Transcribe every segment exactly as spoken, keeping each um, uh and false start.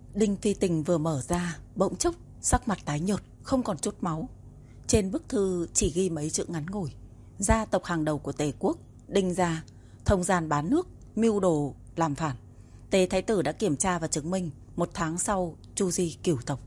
Đinh Phi Tình vừa mở ra, bỗng chốc sắc mặt tái nhợt, không còn chút máu. Trên bức thư chỉ ghi mấy chữ ngắn ngủi: gia tộc hàng đầu của Tề quốc, Đinh gia, thông gian bán nước, mưu đồ làm phản. Tề thái tử đã kiểm tra và chứng minh, một tháng sau chu di cửu tộc.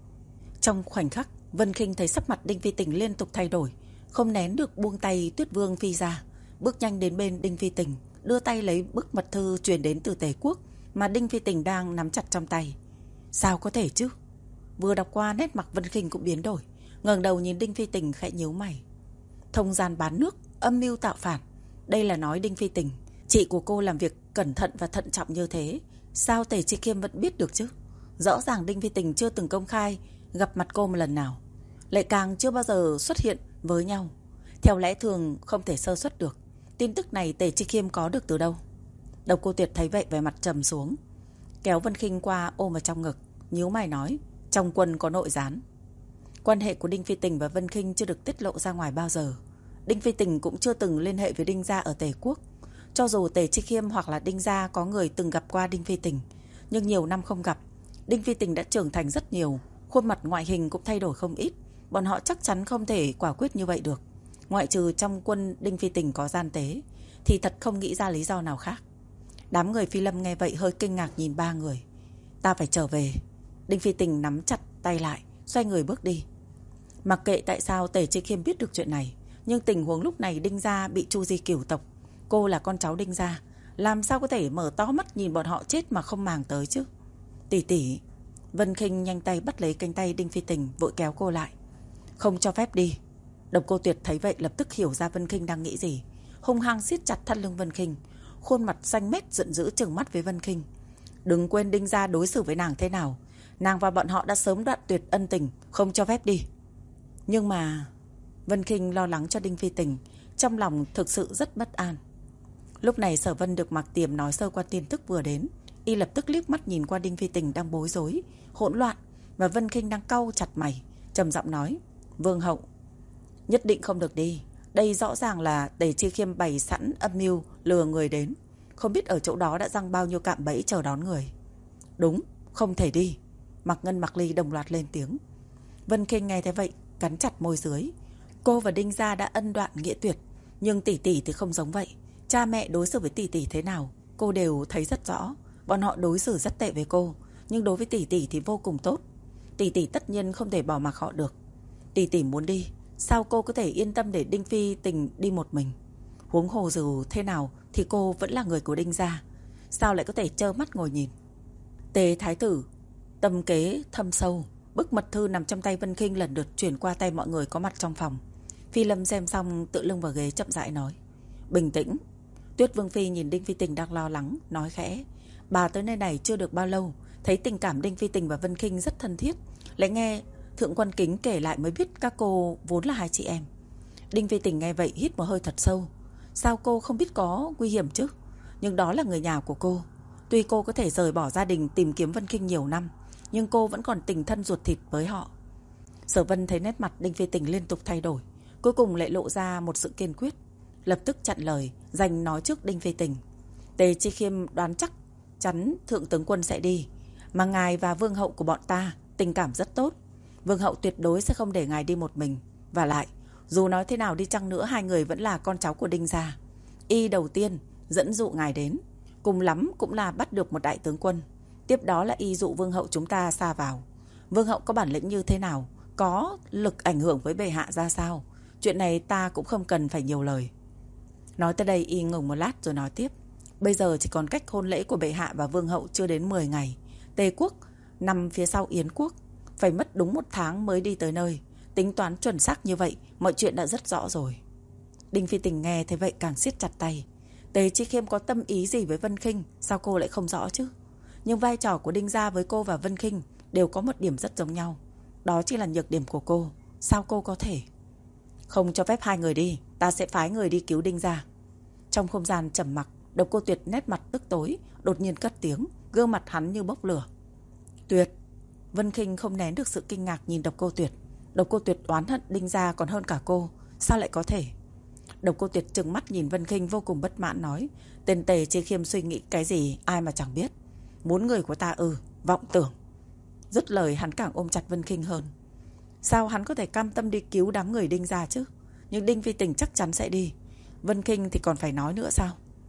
Trong khoảnh khắc, Vân Khinh thấy sắc mặt Đinh Phi Tình liên tục thay đổi, không nén được buông tay Tuyết Vương phi ra, bước nhanh đến bên Đinh Phi Tình, đưa tay lấy bức mật thư truyền đến từ Tề quốc mà Đinh Phi Tình đang nắm chặt trong tay. Sao có thể chứ? Vừa đọc qua, nét mặt Vân Khinh cũng biến đổi, ngẩng đầu nhìn Đinh Phi Tình khẽ nhíu mày. Thông gian bán nước, âm mưu tạo phản. Đây là nói Đinh Phi Tình, chị của cô làm việc cẩn thận và thận trọng như thế, sao Tề Chi Khiêm vẫn biết được chứ? Rõ ràng Đinh Phi Tình chưa từng công khai gặp mặt cô một lần nào, lại càng chưa bao giờ xuất hiện với nhau. Theo lẽ thường không thể sơ suất được. Tin tức này Tề Chi Khiêm có được từ đâu? Độc Cô Tuyệt thấy vậy vẻ mặt trầm xuống, kéo Vân Khinh qua ôm vào trong ngực, nhíu mày nói: trong quân có nội gián. Quan hệ của Đinh Phi Tình và Vân Khinh chưa được tiết lộ ra ngoài bao giờ. Đinh Phi Tình cũng chưa từng liên hệ với Đinh gia ở Tề quốc. Cho dù Tề Chi Khiêm hoặc là Đinh gia có người từng gặp qua Đinh Phi Tình, nhưng nhiều năm không gặp, Đinh Phi Tình đã trưởng thành rất nhiều, khuôn mặt ngoại hình cũng thay đổi không ít. Bọn họ chắc chắn không thể quả quyết như vậy được. Ngoại trừ trong quân Đinh Phi Tình có gian tế, thì thật không nghĩ ra lý do nào khác. Đám người Phi Lâm nghe vậy hơi kinh ngạc nhìn ba người. Ta phải trở về. Đinh Phi Tình nắm chặt tay lại, xoay người bước đi. Mặc kệ tại sao Tề Chi Khiêm biết được chuyện này, nhưng tình huống lúc này Đinh gia bị chu di cửu tộc, cô là con cháu Đinh gia, làm sao có thể mở to mắt nhìn bọn họ chết mà không màng tới chứ? Tỷ tỷ. Vân Khinh nhanh tay bắt lấy cánh tay Đinh Phi Tình, vội kéo cô lại. Không cho phép đi. Độc Cô Tuyệt thấy vậy lập tức hiểu ra Vân Khinh đang nghĩ gì, hung hăng siết chặt thắt lưng Vân Khinh, khuôn mặt xanh mét giận dữ trừng mắt với Vân Khinh. Đừng quên Đinh gia đối xử với nàng thế nào, nàng và bọn họ đã sớm đoạn tuyệt ân tình, không cho phép đi. Nhưng mà Vân Khinh lo lắng cho Đinh Phi Tình, trong lòng thực sự rất bất an. Lúc này Sở Vân được Mạc Tiềm nói sơ qua tin tức vừa đến, y lập tức liếc mắt nhìn qua Đinh Phi Tình đang bối rối, hỗn loạn, và Vân Khinh đang cau chặt mày, trầm giọng nói: Vương hậu, nhất định không được đi. Đây rõ ràng là Tề Chi Khiêm bày sẵn âm mưu lừa người đến, không biết ở chỗ đó đã giăng bao nhiêu cạm bẫy chờ đón người. Đúng, không thể đi. Mạc Ngân, Mạc Ly đồng loạt lên tiếng. Vân Khinh nghe thế vậy cắn chặt môi dưới. Cô và Đinh gia đã ân đoạn nghĩa tuyệt, nhưng tỷ tỷ thì không giống vậy. Cha mẹ đối xử với tỷ tỷ thế nào cô đều thấy rất rõ. Bọn họ đối xử rất tệ với cô, nhưng đối với tỷ tỷ thì vô cùng tốt. Tỷ tỷ tất nhiên không thể bỏ mặc họ được. Tỷ tỷ muốn đi, sao cô có thể yên tâm để Đinh Phi Tình đi một mình? Huống hồ dù thế nào thì cô vẫn là người của Đinh gia, sao lại có thể trơ mắt ngồi nhìn? Tề thái tử tâm kế thâm sâu. Bức mật thư nằm trong tay Vân Khinh lần lượt chuyển qua tay mọi người có mặt trong phòng. Phi Lâm xem xong tựa lưng vào ghế chậm rãi nói: Bình tĩnh. Tuyết Vương phi nhìn Đinh Phi Tình đang lo lắng, nói khẽ: Bà tới nơi này chưa được bao lâu, thấy tình cảm Đinh Phi Tình và Vân Khinh rất thân thiết, lại nghe Thượng Quan Kính kể lại mới biết các cô vốn là hai chị em. Đinh Phi Tình nghe vậy hít một hơi thật sâu. Sao cô không biết có nguy hiểm chứ? Nhưng đó là người nhà của cô. Tuy cô có thể rời bỏ gia đình tìm kiếm Vân Khinh nhiều năm, nhưng cô vẫn còn tình thân ruột thịt với họ. Sở Vân thấy nét mặt Đinh Phi Tình liên tục thay đổi, cuối cùng lại lộ ra một sự kiên quyết, lập tức chặn lời, giành nói trước Đinh Phi Tình: Tề Chi Khiêm đoán chắc chắn Thượng tướng quân sẽ đi, mà ngài và vương hậu của bọn ta tình cảm rất tốt, vương hậu tuyệt đối sẽ không để ngài đi một mình. Và lại, dù nói thế nào đi chăng nữa, hai người vẫn là con cháu của Đinh gia. Y đầu tiên dẫn dụ ngài đến, cùng lắm cũng là bắt được một đại tướng quân, tiếp đó là y dụ vương hậu chúng ta xa vào. Vương hậu có bản lĩnh như thế nào, có lực ảnh hưởng với bệ hạ ra sao, chuyện này ta cũng không cần phải nhiều lời. Nói tới đây y ngừng một lát rồi nói tiếp: Bây giờ chỉ còn cách hôn lễ của bệ hạ và vương hậu chưa đến mười ngày. Tề quốc nằm phía sau Yến quốc, phải mất đúng một tháng mới đi tới nơi. Tính toán chuẩn xác như vậy, mọi chuyện đã rất rõ rồi. Đinh Phi Tình nghe thế vậy càng siết chặt tay. Tề Chi Khiêm có tâm ý gì với Vân Khinh, sao cô lại không rõ chứ? Nhưng vai trò của Đinh gia với cô và Vân Khinh đều có một điểm rất giống nhau, đó chỉ là nhược điểm của cô. Sao cô có thể không cho phép hai người đi? Ta sẽ phái người đi cứu Đinh gia. Trong không gian trầm mặc, Độc Cô Tuyệt nét mặt tức tối, đột nhiên cất tiếng, gương mặt hắn như bốc lửa. Tuyệt. Vân Khinh không nén được sự kinh ngạc nhìn Độc Cô Tuyệt. Độc Cô Tuyệt oán hận Đinh gia còn hơn cả cô, sao lại có thể? Độc Cô Tuyệt trừng mắt nhìn Vân Khinh vô cùng bất mãn nói: Tên Tề Chi Khiêm suy nghĩ cái gì ai mà chẳng biết. Muốn người của ta ư? Vọng tưởng. Dứt lời hắn càng ôm chặt Vân Khinh hơn. Sao hắn có thể cam tâm đi cứu đám người Đinh gia chứ? Nhưng Đinh Phi Tình chắc chắn sẽ đi. Vân Khinh thì còn phải nói nữa sao?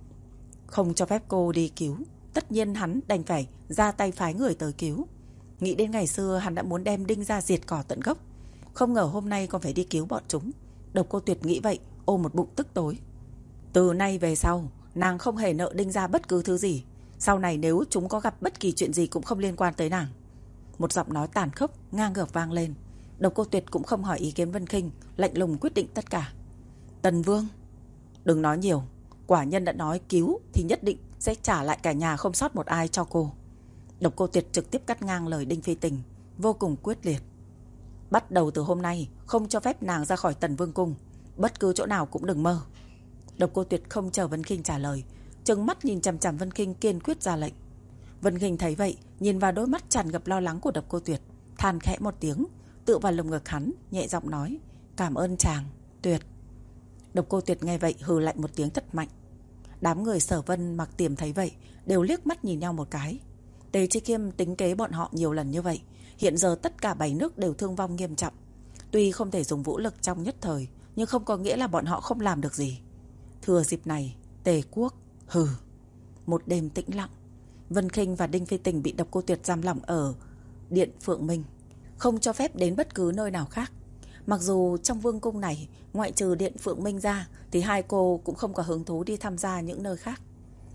Không cho phép cô đi cứu, tất nhiên hắn đành phải ra tay phái người tới cứu. Nghĩ đến ngày xưa hắn đã muốn đem Đinh gia diệt cỏ tận gốc, không ngờ hôm nay còn phải đi cứu bọn chúng. Độc Cô Tuyệt nghĩ vậy, ôm một bụng tức tối. Từ nay về sau, nàng không hề nợ Đinh gia bất cứ thứ gì. Sau này nếu chúng có gặp bất kỳ chuyện gì cũng không liên quan tới nàng. Một giọng nói tàn khốc ngang ngược vang lên. Độc Cô Tuyệt cũng không hỏi ý kiến Vân Khinh, lạnh lùng quyết định tất cả. Tần Vương, đừng nói nhiều. Quả nhân đã nói cứu thì nhất định sẽ trả lại cả nhà không sót một ai cho cô. Độc Cô Tuyệt trực tiếp cắt ngang lời Đinh Phi Tình, vô cùng quyết liệt. Bắt đầu từ hôm nay không cho phép nàng ra khỏi Tần Vương cung, bất cứ chỗ nào cũng đừng mơ. Độc Cô Tuyệt không chờ Vân Khinh trả lời, trừng mắt nhìn chằm chằm Vân Khinh, kiên quyết ra lệnh. Vân Khinh thấy vậy, nhìn vào đôi mắt tràn ngập lo lắng của Độc Cô Tuyệt, than khẽ một tiếng, tựa vào lồng ngực hắn, nhẹ giọng nói: "Cảm ơn chàng, Tuyệt." Độc Cô Tuyệt nghe vậy hừ lạnh một tiếng thật mạnh. Đám người Sở Vân, Mặc Tiềm thấy vậy đều liếc mắt nhìn nhau một cái. Tề Chi Kiêm tính kế bọn họ nhiều lần như vậy, hiện giờ tất cả bảy nước đều thương vong nghiêm trọng. Tuy không thể dùng vũ lực trong nhất thời, nhưng không có nghĩa là bọn họ không làm được gì. Thừa dịp này, Tề quốc hừ. Một đêm tĩnh lặng, Vân Khinh và Đinh Phi Tình bị Độc Cô Tuyệt giam lỏng ở Điện Phượng Minh, không cho phép đến bất cứ nơi nào khác. Mặc dù trong vương cung này, ngoại trừ Điện Phượng Minh ra, thì hai cô cũng không có hứng thú đi tham gia những nơi khác.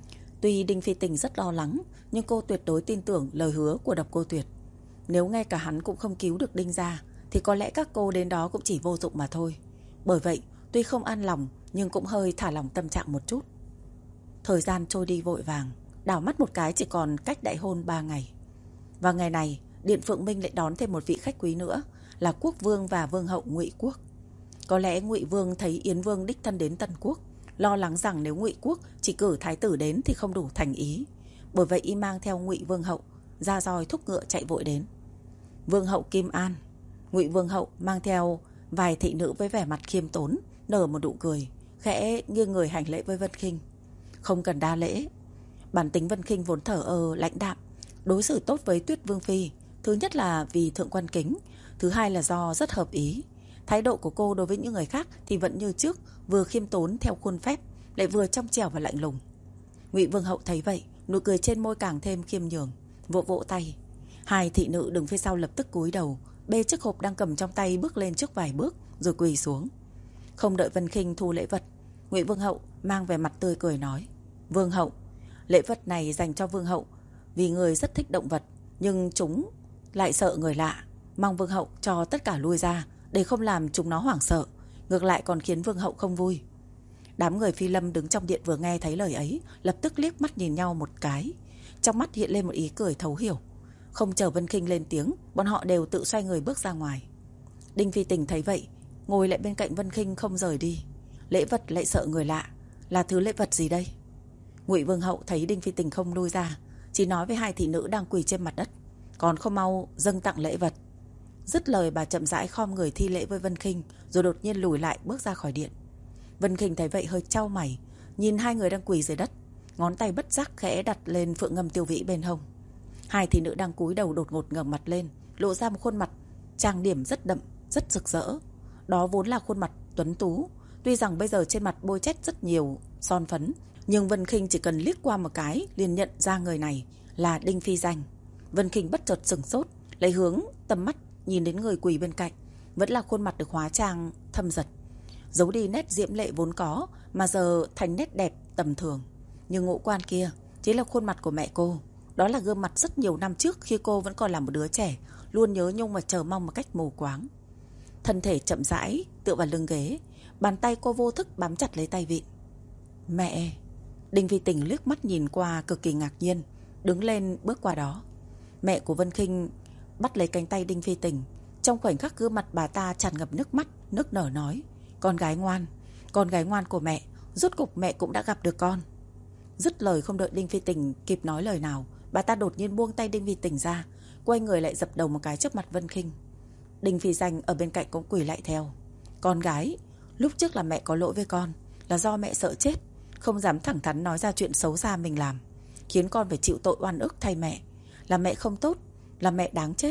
Tuy Đinh Phi Tình rất lo lắng, nhưng cô tuyệt đối tin tưởng lời hứa của Độc Cô Tuyệt. Nếu ngay cả hắn cũng không cứu được Đinh gia, thì có lẽ các cô đến đó cũng chỉ vô dụng mà thôi. Bởi vậy, tuy không an lòng, nhưng cũng hơi thả lỏng tâm trạng một chút. Thời gian trôi đi vội vàng, đảo mắt một cái chỉ còn cách đại hôn ba ngày. Và ngày này, Điện Phượng Minh lại đón thêm một vị khách quý nữa, là quốc vương và vương hậu Ngụy Quốc. Có lẽ Ngụy Vương thấy Yến Vương đích thân đến Tần Quốc, lo lắng rằng nếu Ngụy Quốc chỉ cử thái tử đến thì không đủ thành ý. Bởi vậy y mang theo Ngụy Vương hậu, ra roi thúc ngựa chạy vội đến. Vương hậu Kim An, Ngụy Vương hậu mang theo vài thị nữ với vẻ mặt khiêm tốn, nở một nụ cười, khẽ nghiêng người hành lễ với Vân Khinh. Không cần đa lễ. Bản tính Vân Khinh vốn thở ơ lãnh đạm, đối xử tốt với Tuyết Vương phi. Thứ nhất là vì thượng quan kính, thứ hai là do rất hợp ý. Thái độ của cô đối với những người khác thì vẫn như trước, vừa khiêm tốn theo khuôn phép, lại vừa trong trẻo và lạnh lùng. Ngụy Vương hậu thấy vậy, nụ cười trên môi càng thêm khiêm nhường, vỗ vỗ tay. Hai thị nữ đứng phía sau lập tức cúi đầu, bê chiếc hộp đang cầm trong tay bước lên trước vài bước, rồi quỳ xuống. Không đợi Vân Khinh thu lễ vật, Ngụy Vương hậu mang vẻ mặt tươi cười nói: "Vương hậu, lễ vật này dành cho Vương hậu, vì người rất thích động vật, nhưng chúng lại sợ người lạ. Mong Vương hậu cho tất cả lui ra, để không làm chúng nó hoảng sợ, ngược lại còn khiến Vương hậu không vui." Đám người Phi Lâm đứng trong điện vừa nghe thấy lời ấy, lập tức liếc mắt nhìn nhau một cái, trong mắt hiện lên một ý cười thấu hiểu. Không chờ Vân Khinh lên tiếng, bọn họ đều tự xoay người bước ra ngoài. Đinh Phi Tình thấy vậy, ngồi lại bên cạnh Vân Khinh không rời đi. Lễ vật lại sợ người lạ, là thứ lễ vật gì đây? Ngụy Vương hậu thấy Đinh Phi Tình không lui ra, chỉ nói với hai thị nữ đang quỳ trên mặt đất: "Còn không mau dâng tặng lễ vật." Dứt lời bà chậm rãi khom người thi lễ với Vân Khinh, rồi đột nhiên lùi lại bước ra khỏi điện. Vân Khinh thấy vậy hơi chau mày, nhìn hai người đang quỳ dưới đất, ngón tay bất giác khẽ đặt lên phượng ngâm tiêu vĩ bên hông. Hai thị nữ đang cúi đầu đột ngột ngẩng mặt lên, lộ ra một khuôn mặt trang điểm rất đậm, rất rực rỡ. Đó vốn là khuôn mặt tuấn tú, tuy rằng bây giờ trên mặt bôi chét rất nhiều son phấn, nhưng Vân Khinh chỉ cần liếc qua một cái liền nhận ra người này là Đinh Phi Danh. Vân Khinh bất chợt sửng sốt, lấy hướng tầm mắt nhìn đến người quỳ bên cạnh, vẫn là khuôn mặt được hóa trang thâm dật, giấu đi nét diễm lệ vốn có mà giờ thành nét đẹp tầm thường. Nhưng ngũ quan kia chính là khuôn mặt của mẹ cô. Đó là gương mặt rất nhiều năm trước khi cô vẫn còn là một đứa trẻ, luôn nhớ nhung và chờ mong một cách mù quáng. Thân thể chậm rãi tựa vào lưng ghế, bàn tay cô vô thức bám chặt lấy tay vịn. "Mẹ!" Đinh Phi Tình liếc mắt nhìn qua cực kỳ ngạc nhiên, đứng lên bước qua đó. Mẹ của Vân Khinh bắt lấy cánh tay Đinh Phi Tình. Trong khoảnh khắc gương mặt bà ta tràn ngập nước mắt, nức nở nói: "Con gái ngoan, con gái ngoan của mẹ, rốt cục mẹ cũng đã gặp được con." Dứt lời không đợi Đinh Phi Tình kịp nói lời nào, bà ta đột nhiên buông tay Đinh Phi Tình ra, quay người lại dập đầu một cái trước mặt Vân Khinh. Đinh Phi Danh ở bên cạnh cũng quỳ lại theo. "Con gái, lúc trước là mẹ có lỗi với con, là do mẹ sợ chết, không dám thẳng thắn nói ra chuyện xấu xa mình làm, khiến con phải chịu tội oan ức thay mẹ. Là mẹ không tốt, là mẹ đáng chết.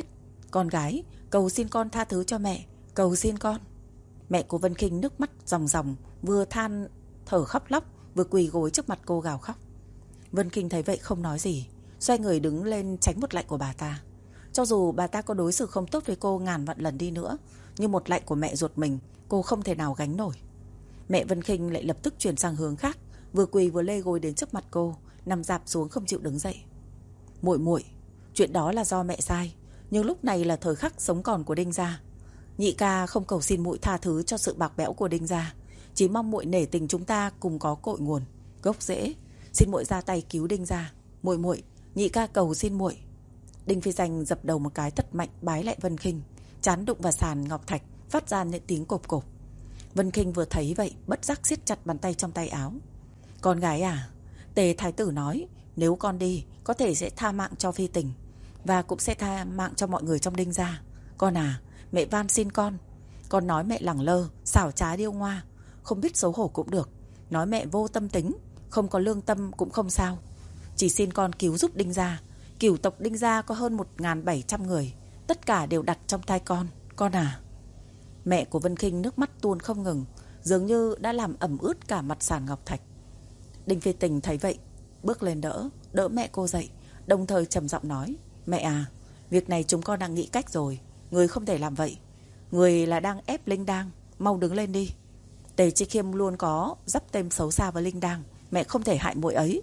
Con gái, cầu xin con tha thứ cho mẹ, cầu xin con. Mẹ của Vân Khinh nước mắt ròng ròng, vừa than thở khóc lóc, vừa quỳ gối trước mặt cô gào khóc. Vân Khinh thấy vậy không nói gì, xoay người đứng lên tránh một lạy của bà ta. Cho dù bà ta có đối xử không tốt với cô ngàn vạn lần đi nữa, nhưng một lạy của mẹ ruột mình cô không thể nào gánh nổi. Mẹ Vân Khinh lại lập tức chuyển sang hướng khác, vừa quỳ vừa lê gối đến trước mặt cô, nằm dạp xuống không chịu đứng dậy. Muội muội, chuyện đó là do mẹ sai, nhưng lúc này là thời khắc sống còn của Đinh gia. Nhị ca không cầu xin muội tha thứ cho sự bạc bẽo của Đinh gia, chỉ mong muội nể tình chúng ta cùng có cội nguồn, gốc rễ, xin muội ra tay cứu Đinh gia. Muội muội, nhị ca cầu xin muội. Đinh Phi Danh dập đầu một cái thật mạnh bái lại Vân Khinh, trán đụng vào sàn ngọc thạch, phát ra những tiếng cộp cộp. Vân Khinh vừa thấy vậy, bất giác siết chặt bàn tay trong tay áo. Con gái à, Tề thái tử nói nếu con đi có thể sẽ tha mạng cho Phi Tình, và cũng sẽ tha mạng cho mọi người trong Đinh gia. Con à, mẹ van xin con. Con nói mẹ lẳng lơ, xảo trá điêu ngoa, không biết xấu hổ cũng được, nói mẹ vô tâm tính, không có lương tâm cũng không sao. Chỉ xin con cứu giúp Đinh gia. Cửu tộc Đinh gia có hơn một nghìn bảy trăm người, tất cả đều đặt trong tay con. Con à. Mẹ của Vân Khinh nước mắt tuôn không ngừng, dường như đã làm ẩm ướt cả mặt sàn ngọc thạch. Đinh Phi Tình thấy vậy, bước lên đỡ, đỡ mẹ cô dậy, đồng thời trầm giọng nói: Mẹ à, việc này chúng con đang nghĩ cách rồi, người không thể làm vậy. Người là đang ép Linh Đang, mau đứng lên đi. Tề Chi Khiêm luôn có dắp tên xấu xa với Linh Đang, mẹ không thể hại muội ấy.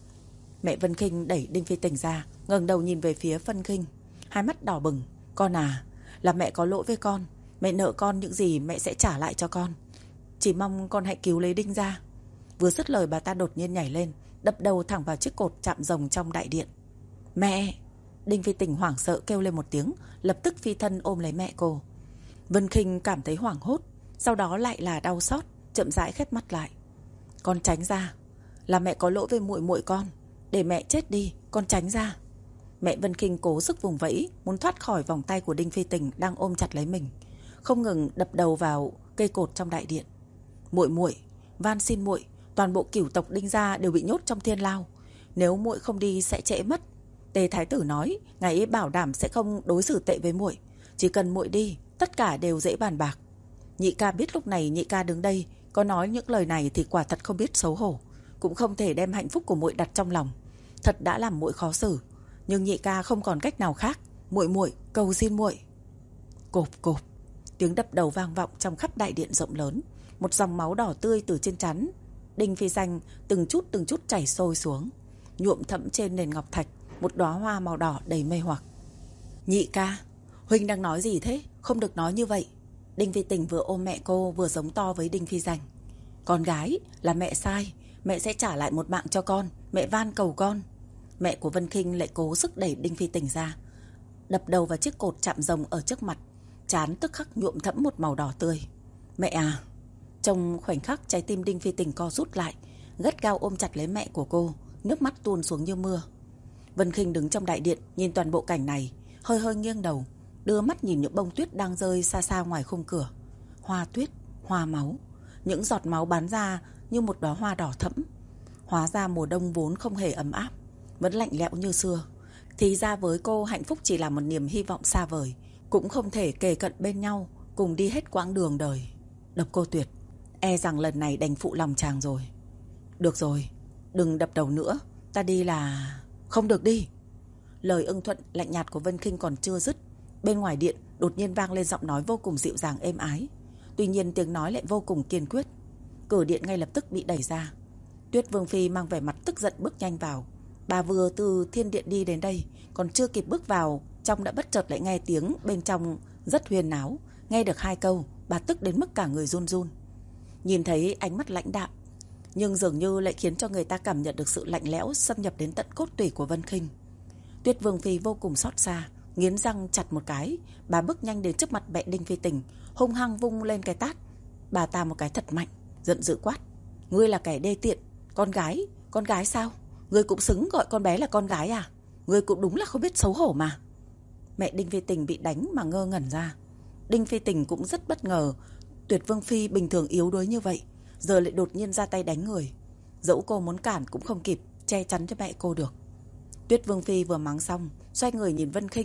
Mẹ Vân Khinh đẩy Đinh Phi Tình ra, ngẩng đầu nhìn về phía Vân Khinh, hai mắt đỏ bừng. Con à, là mẹ có lỗi với con, mẹ nợ con những gì mẹ sẽ trả lại cho con. Chỉ mong con hãy cứu lấy Đinh gia. Vừa dứt lời bà ta đột nhiên nhảy lên, đập đầu thẳng vào chiếc cột chạm rồng trong đại điện. Mẹ! Đinh Phi Tình hoảng sợ kêu lên một tiếng, lập tức phi thân ôm lấy mẹ cô. Vân Khinh cảm thấy hoảng hốt, sau đó lại là đau xót, chậm rãi khép mắt lại. Con tránh ra, là mẹ có lỗi với muội muội con, để mẹ chết đi, con tránh ra. Mẹ Vân Khinh cố sức vùng vẫy, muốn thoát khỏi vòng tay của Đinh Phi Tình đang ôm chặt lấy mình, không ngừng đập đầu vào cây cột trong đại điện. Muội muội, van xin muội, toàn bộ cửu tộc Đinh gia đều bị nhốt trong thiên lao, nếu muội không đi sẽ trễ mất. Tề thái tử nói ngài ấy bảo đảm sẽ không đối xử tệ với muội, chỉ cần muội đi, tất cả đều dễ bàn bạc. Nhị ca biết lúc này nhị ca đứng đây có nói những lời này thì quả thật không biết xấu hổ, cũng không thể đem hạnh phúc của muội đặt trong lòng, thật đã làm muội khó xử. Nhưng nhị ca không còn cách nào khác, muội muội cầu xin muội. Cộp cộp, tiếng đập đầu vang vọng trong khắp đại điện rộng lớn, một dòng máu đỏ tươi từ trên trán Đinh Phi Danh từng chút từng chút chảy sôi xuống, nhuộm thẫm trên nền ngọc thạch một đóa hoa màu đỏ đầy mê hoặc. Nhị ca, huynh đang nói gì thế? Không được nói như vậy. Đinh Phi Tình vừa ôm mẹ cô vừa giống to với Đinh Phi Danh. Con gái, là mẹ sai, mẹ sẽ trả lại một mạng cho con, mẹ van cầu con. Mẹ của Vân Khinh lại cố sức đẩy Đinh Phi Tình ra, đập đầu vào chiếc cột chạm rồng ở trước mặt, trán tức khắc nhuộm thẫm một màu đỏ tươi. Mẹ à! Trong khoảnh khắc trái tim Đinh Phi Tình co rút lại, gắt gao ôm chặt lấy mẹ của cô, nước mắt tuôn xuống như mưa. Vân Khinh đứng trong đại điện nhìn toàn bộ cảnh này, hơi hơi nghiêng đầu, đưa mắt nhìn những bông tuyết đang rơi xa xa ngoài khung cửa. Hoa tuyết, hoa máu, những giọt máu bắn ra như một đóa hoa đỏ thẫm. Hóa ra mùa đông vốn không hề ấm áp, vẫn lạnh lẽo như xưa. Thì ra với cô hạnh phúc chỉ là một niềm hy vọng xa vời, cũng không thể kề cận bên nhau cùng đi hết quãng đường đời. Độc Cô Tuyệt, e rằng lần này đành phụ lòng chàng rồi. Được rồi, đừng đập đầu nữa, ta đi là... Không được đi. Lời ưng thuận lạnh nhạt của Vân Khinh còn chưa dứt, bên ngoài điện đột nhiên vang lên giọng nói vô cùng dịu dàng êm ái. Tuy nhiên tiếng nói lại vô cùng kiên quyết. Cửa điện ngay lập tức bị đẩy ra. Tuyết Vương Phi mang vẻ mặt tức giận bước nhanh vào. Bà vừa từ thiên điện đi đến đây, còn chưa kịp bước vào trong đã bất chợt lại nghe tiếng bên trong rất huyên náo. Nghe được hai câu, bà tức đến mức cả người run run. Nhìn thấy ánh mắt lãnh đạm, nhưng dường như lại khiến cho người ta cảm nhận được sự lạnh lẽo xâm nhập đến tận cốt tủy của Vân Khinh. Tuyết Vương Phi vô cùng xót xa, nghiến răng chặt một cái, bà bước nhanh đến trước mặt mẹ Đinh Phi Tình, hung hăng vung lên cái tát bà ta một cái thật mạnh, giận dữ quát: Ngươi là kẻ đê tiện, con gái, con gái sao? Ngươi cũng xứng gọi con bé là con gái à? Ngươi cũng đúng là không biết xấu hổ mà. Mẹ Đinh Phi Tình bị đánh mà ngơ ngẩn ra. Đinh Phi Tình cũng rất bất ngờ, Tuyệt Vương Phi bình thường yếu đuối như vậy, giờ lại đột nhiên ra tay đánh người. Dẫu cô muốn cản cũng không kịp che chắn cho mẹ cô được. Tuyết Vương Phi vừa mắng xong, xoay người nhìn Vân Khinh,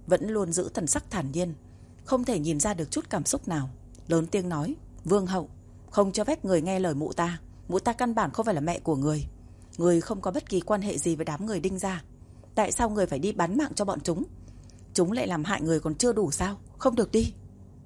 vẫn luôn giữ thần sắc thản nhiên, không thể nhìn ra được chút cảm xúc nào. Lớn tiếng nói, vương hậu, không cho phép người nghe lời mụ ta. Mụ ta căn bản không phải là mẹ của người. Người không có bất kỳ quan hệ gì với đám người Đinh gia. Tại sao người phải đi bán mạng cho bọn chúng? Chúng lại làm hại người còn chưa đủ sao? Không được đi.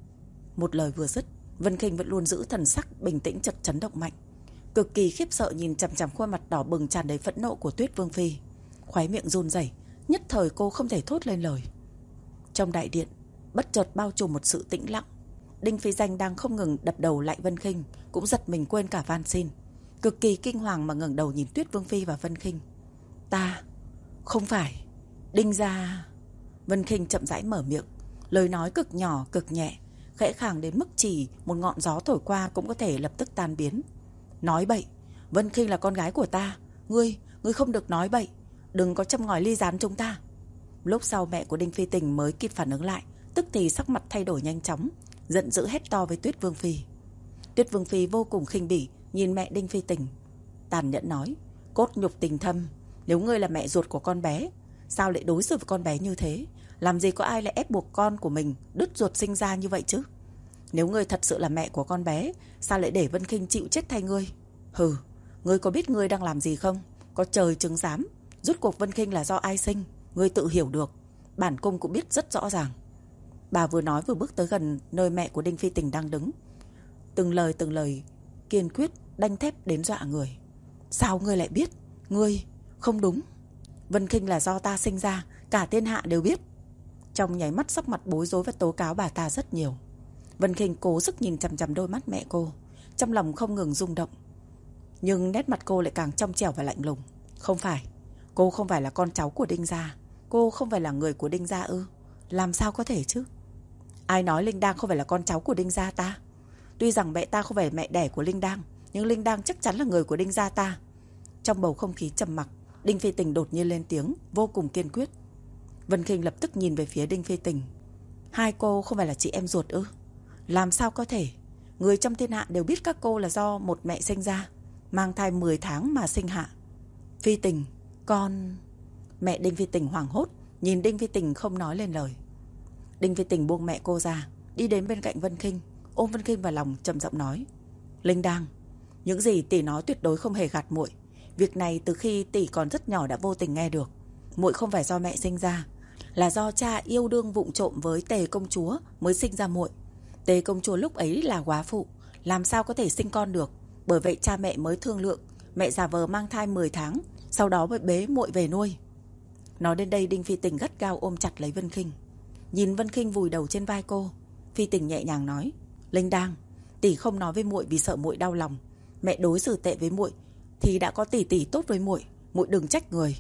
Một lời vừa dứt, Vân Khinh vẫn luôn giữ thần sắc bình tĩnh chợt chấn động mạnh, cực kỳ khiếp sợ nhìn chằm chằm khuôn mặt đỏ bừng tràn đầy phẫn nộ của Tuyết Vương phi. Khóe miệng run rẩy, nhất thời cô không thể thốt lên lời. Trong đại điện bất chợt bao trùm một sự tĩnh lặng. Đinh Phi Danh đang không ngừng đập đầu lại Vân Khinh cũng giật mình quên cả van xin, cực kỳ kinh hoàng mà ngẩng đầu nhìn Tuyết Vương phi và Vân Khinh. Ta không phải Đinh gia. Vân Khinh chậm rãi mở miệng, lời nói cực nhỏ cực nhẹ, khẽ khàng đến mức chỉ một ngọn gió thổi qua cũng có thể lập tức tan biến. Nói bậy, Vân Khinh là con gái của ta. Ngươi, ngươi không được nói bậy. Đừng có châm ngòi ly gián chúng ta. Lúc sau mẹ của Đinh Phi Tình mới kịp phản ứng lại, tức thì sắc mặt thay đổi nhanh chóng, giận dữ hét to với Tuyết Vương phi. Tuyết Vương phi vô cùng khinh bỉ nhìn mẹ Đinh Phi Tình, tàn nhẫn nói, cốt nhục tình thâm, nếu ngươi là mẹ ruột của con bé, sao lại đối xử với con bé như thế? Làm gì có ai lại ép buộc con của mình đứt ruột sinh ra như vậy chứ? Nếu ngươi thật sự là mẹ của con bé, sao lại để Vân Khinh chịu chết thay ngươi? Hừ, ngươi có biết ngươi đang làm gì không? Có trời chứng giám, rốt cuộc Vân Khinh là do ai sinh, ngươi tự hiểu được. Bản cung cũng biết rất rõ ràng. Bà vừa nói vừa bước tới gần nơi mẹ của Đinh Phi Tình đang đứng, từng lời từng lời kiên quyết, đanh thép đến dọa người. Sao ngươi lại biết? Ngươi không đúng. Vân Khinh là do ta sinh ra, cả thiên hạ đều biết. Trong nháy mắt sắc mặt bối rối và tố cáo bà ta rất nhiều. Vân Khinh cố sức nhìn chằm chằm đôi mắt mẹ cô, trong lòng không ngừng rung động, nhưng nét mặt cô lại càng trong trẻo và lạnh lùng. Không phải, cô không phải là con cháu của Đinh gia. Cô không phải là người của Đinh gia ư? Làm sao có thể chứ? Ai nói Linh Đang không phải là con cháu của Đinh gia ta? Tuy rằng mẹ ta không phải mẹ đẻ của Linh Đang, nhưng Linh Đang chắc chắn là người của Đinh gia ta. Trong bầu không khí trầm mặc, Đinh Phi Tình đột nhiên lên tiếng, vô cùng kiên quyết. Vân Khinh lập tức nhìn về phía Đinh Phi Tình. Hai cô không phải là chị em ruột ư? Làm sao có thể? Người trong thiên hạ đều biết các cô là do một mẹ sinh ra, mang thai mười tháng mà sinh hạ. Phi Tình, con... Mẹ Đinh Phi Tình hoảng hốt, nhìn Đinh Phi Tình không nói lên lời. Đinh Phi Tình buông mẹ cô ra, đi đến bên cạnh Vân Khinh, ôm Vân Khinh vào lòng, trầm giọng nói, Linh Đang, những gì tỷ nói tuyệt đối không hề gạt muội. Việc này từ khi tỷ còn rất nhỏ đã vô tình nghe được. Muội không phải do mẹ sinh ra, là do cha yêu đương vụng trộm với Tề công chúa mới sinh ra muội. Tề công chúa lúc ấy là góa phụ, làm sao có thể sinh con được. Bởi vậy cha mẹ mới thương lượng, mẹ giả vờ mang thai mười tháng, sau đó mới bế muội về nuôi. Nói đến đây, Đinh Phi Tình gắt gao ôm chặt lấy Vân Khinh, nhìn Vân Khinh vùi đầu trên vai cô. Phi Tình nhẹ nhàng nói, Linh Đang, tỷ không nói với muội vì sợ muội đau lòng. Mẹ đối xử tệ với muội thì đã có tỷ tỷ tốt với muội, muội đừng trách người.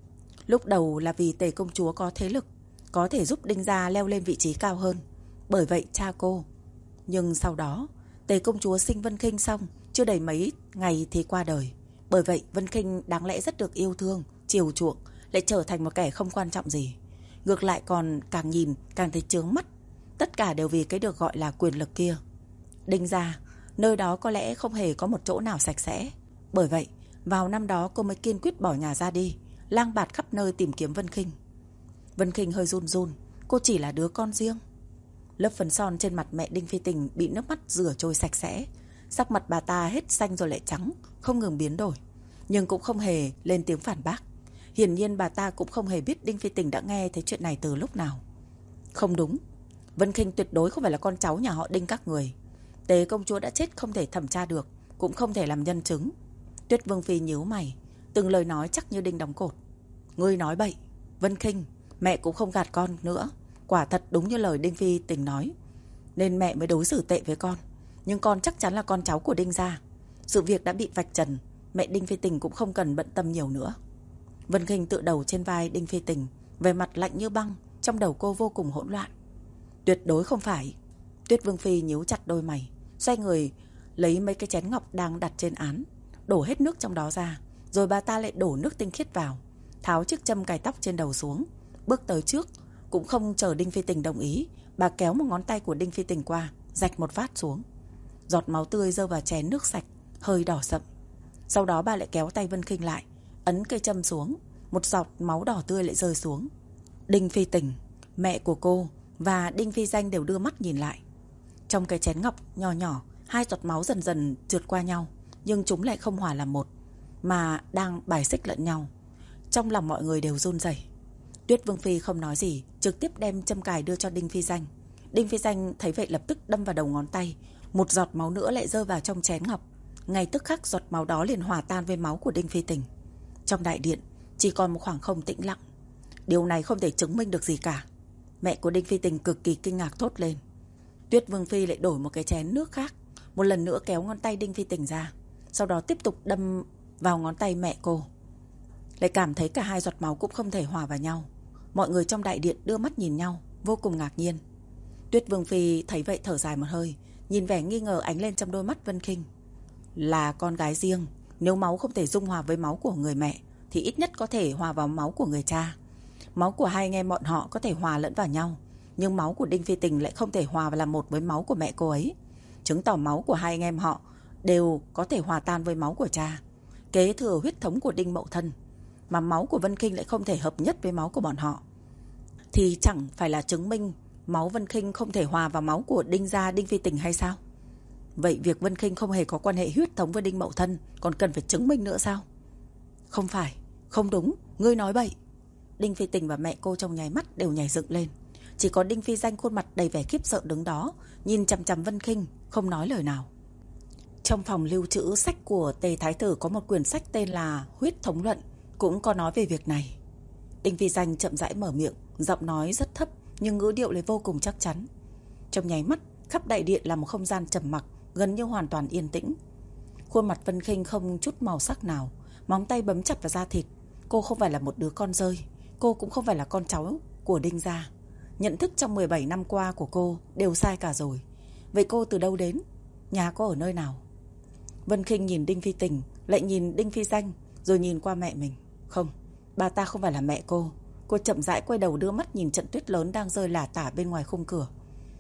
Lúc đầu là vì Tề công chúa có thế lực, có thể giúp Đinh gia leo lên vị trí cao hơn, bởi vậy cha cô. Nhưng sau đó Tề công chúa sinh Vân Khinh xong, chưa đầy mấy ngày thì qua đời. Bởi vậy Vân Khinh đáng lẽ rất được yêu thương, chiều chuộng, lại trở thành một kẻ không quan trọng gì. Ngược lại còn càng nhìn càng thấy chướng mắt. Tất cả đều vì cái được gọi là quyền lực kia. Đinh gia, nơi đó có lẽ không hề có một chỗ nào sạch sẽ. Bởi vậy vào năm đó cô mới kiên quyết bỏ nhà ra đi, lang bạt khắp nơi tìm kiếm Vân Khinh. Vân Khinh hơi run run, cô chỉ là đứa con riêng. Lớp phấn son trên mặt mẹ Đinh Phi Tình bị nước mắt rửa trôi sạch sẽ. Sắc mặt bà ta hết xanh rồi lại trắng, không ngừng biến đổi, nhưng cũng không hề lên tiếng phản bác. Hiển nhiên bà ta cũng không hề biết Đinh Phi Tình đã nghe thấy chuyện này từ lúc nào. Không đúng, Vân Khinh tuyệt đối không phải là con cháu nhà họ Đinh các người. Tề công chúa đã chết không thể thẩm tra được, cũng không thể làm nhân chứng. Tuyết Vương phi nhíu mày, từng lời nói chắc như đinh đóng cột. Ngươi nói bậy, Vân Khinh, mẹ cũng không gạt con nữa. Quả thật đúng như lời Đinh Phi Tình nói, nên mẹ mới đối xử tệ với con. Nhưng con chắc chắn là con cháu của Đinh gia. Sự việc đã bị vạch trần, mẹ Đinh Phi Tình cũng không cần bận tâm nhiều nữa. Vân Khinh tựa đầu trên vai Đinh Phi Tình, về mặt lạnh như băng, trong đầu cô vô cùng hỗn loạn. Tuyệt đối không phải. Tuyết Vương phi nhíu chặt đôi mày, xoay người lấy mấy cái chén ngọc đang đặt trên án, đổ hết nước trong đó ra. Rồi bà ta lại đổ nước tinh khiết vào, tháo chiếc châm cài tóc trên đầu xuống, bước tới trước. Cũng không chờ Đinh Phi Tình đồng ý, bà kéo một ngón tay của Đinh Phi Tình qua, rạch một phát xuống. Giọt máu tươi rơi vào chén nước sạch, hơi đỏ sậm. Sau đó bà lại kéo tay Vân Khinh lại, ấn cây châm xuống, một giọt máu đỏ tươi lại rơi xuống. Đinh Phi Tình, Mẹ của cô và Đinh Phi Danh đều đưa mắt nhìn lại. Trong cái chén ngọc nhỏ nhỏ, hai giọt máu dần dần trượt qua nhau, nhưng chúng lại không hòa làm một, mà đang bài xích lẫn nhau. Trong lòng mọi người đều run rẩy. Tuyết Vương Phi không nói gì, trực tiếp đem châm cài đưa cho Đinh Phi Danh. Đinh Phi Danh thấy vậy lập tức đâm vào đầu ngón tay. Một giọt máu nữa lại rơi vào trong chén ngọc. Ngay tức khắc giọt máu đó liền hòa tan với máu của Đinh Phi Tình. Trong đại điện chỉ còn một khoảng không tĩnh lặng. Điều này không thể chứng minh được gì cả. Mẹ của Đinh Phi Tình cực kỳ kinh ngạc thốt lên. Tuyết Vương Phi lại đổi một cái chén nước khác, một lần nữa kéo ngón tay Đinh Phi Tình ra, sau đó tiếp tục đâm vào ngón tay mẹ cô. Lại cảm thấy cả hai giọt máu cũng không thể hòa vào nhau. Mọi người trong đại điện đưa mắt nhìn nhau, vô cùng ngạc nhiên. Tuyết Vương Phi thấy vậy thở dài một hơi, nhìn vẻ nghi ngờ ánh lên trong đôi mắt Vân Khinh. Là con gái riêng, nếu máu không thể dung hòa với máu của người mẹ thì ít nhất có thể hòa vào máu của người cha. Máu của hai anh em bọn họ có thể hòa lẫn vào nhau, nhưng máu của Đinh Phi Tình lại không thể hòa vào làm một với máu của mẹ cô ấy, chứng tỏ máu của hai anh em họ đều có thể hòa tan với máu của cha, kế thừa huyết thống của Đinh Mậu Thân. Mà máu của Vân Khinh lại không thể hợp nhất với máu của bọn họ, thì chẳng phải là chứng minh máu Vân Khinh không thể hòa vào máu của Đinh gia Đinh Phi Tình hay sao? Vậy việc Vân Khinh không hề có quan hệ huyết thống với Đinh Mậu Thân còn cần phải chứng minh nữa sao? Không phải, không đúng, ngươi nói bậy. Đinh Phi Tình và mẹ cô trong nháy mắt đều nhảy dựng lên. Chỉ có Đinh Phi Danh khuôn mặt đầy vẻ khiếp sợ đứng đó, nhìn chằm chằm Vân Khinh, không nói lời nào. Trong phòng lưu trữ sách của Tề Thái Tử có một quyển sách tên là Huyết Thống Luận, cũng có nói về việc này. Đinh Phi Danh chậm rãi mở miệng, giọng nói rất thấp nhưng ngữ điệu lại vô cùng chắc chắn. Trong nháy mắt, khắp đại điện là một không gian trầm mặc, gần như hoàn toàn yên tĩnh. Khuôn mặt Vân Khinh không chút màu sắc nào, móng tay bấm chặt vào da thịt. Cô không phải là một đứa con rơi, cô cũng không phải là con cháu của Đinh gia. Nhận thức trong mười bảy năm qua của cô đều sai cả rồi. Vậy cô từ đâu đến? Nhà cô ở nơi nào? Vân Khinh nhìn Đinh Phi Tình, lại nhìn Đinh Phi Danh, rồi nhìn qua mẹ mình. Không, bà ta không phải là mẹ cô. Cô chậm rãi quay đầu đưa mắt nhìn trận tuyết lớn đang rơi lả tả bên ngoài khung cửa.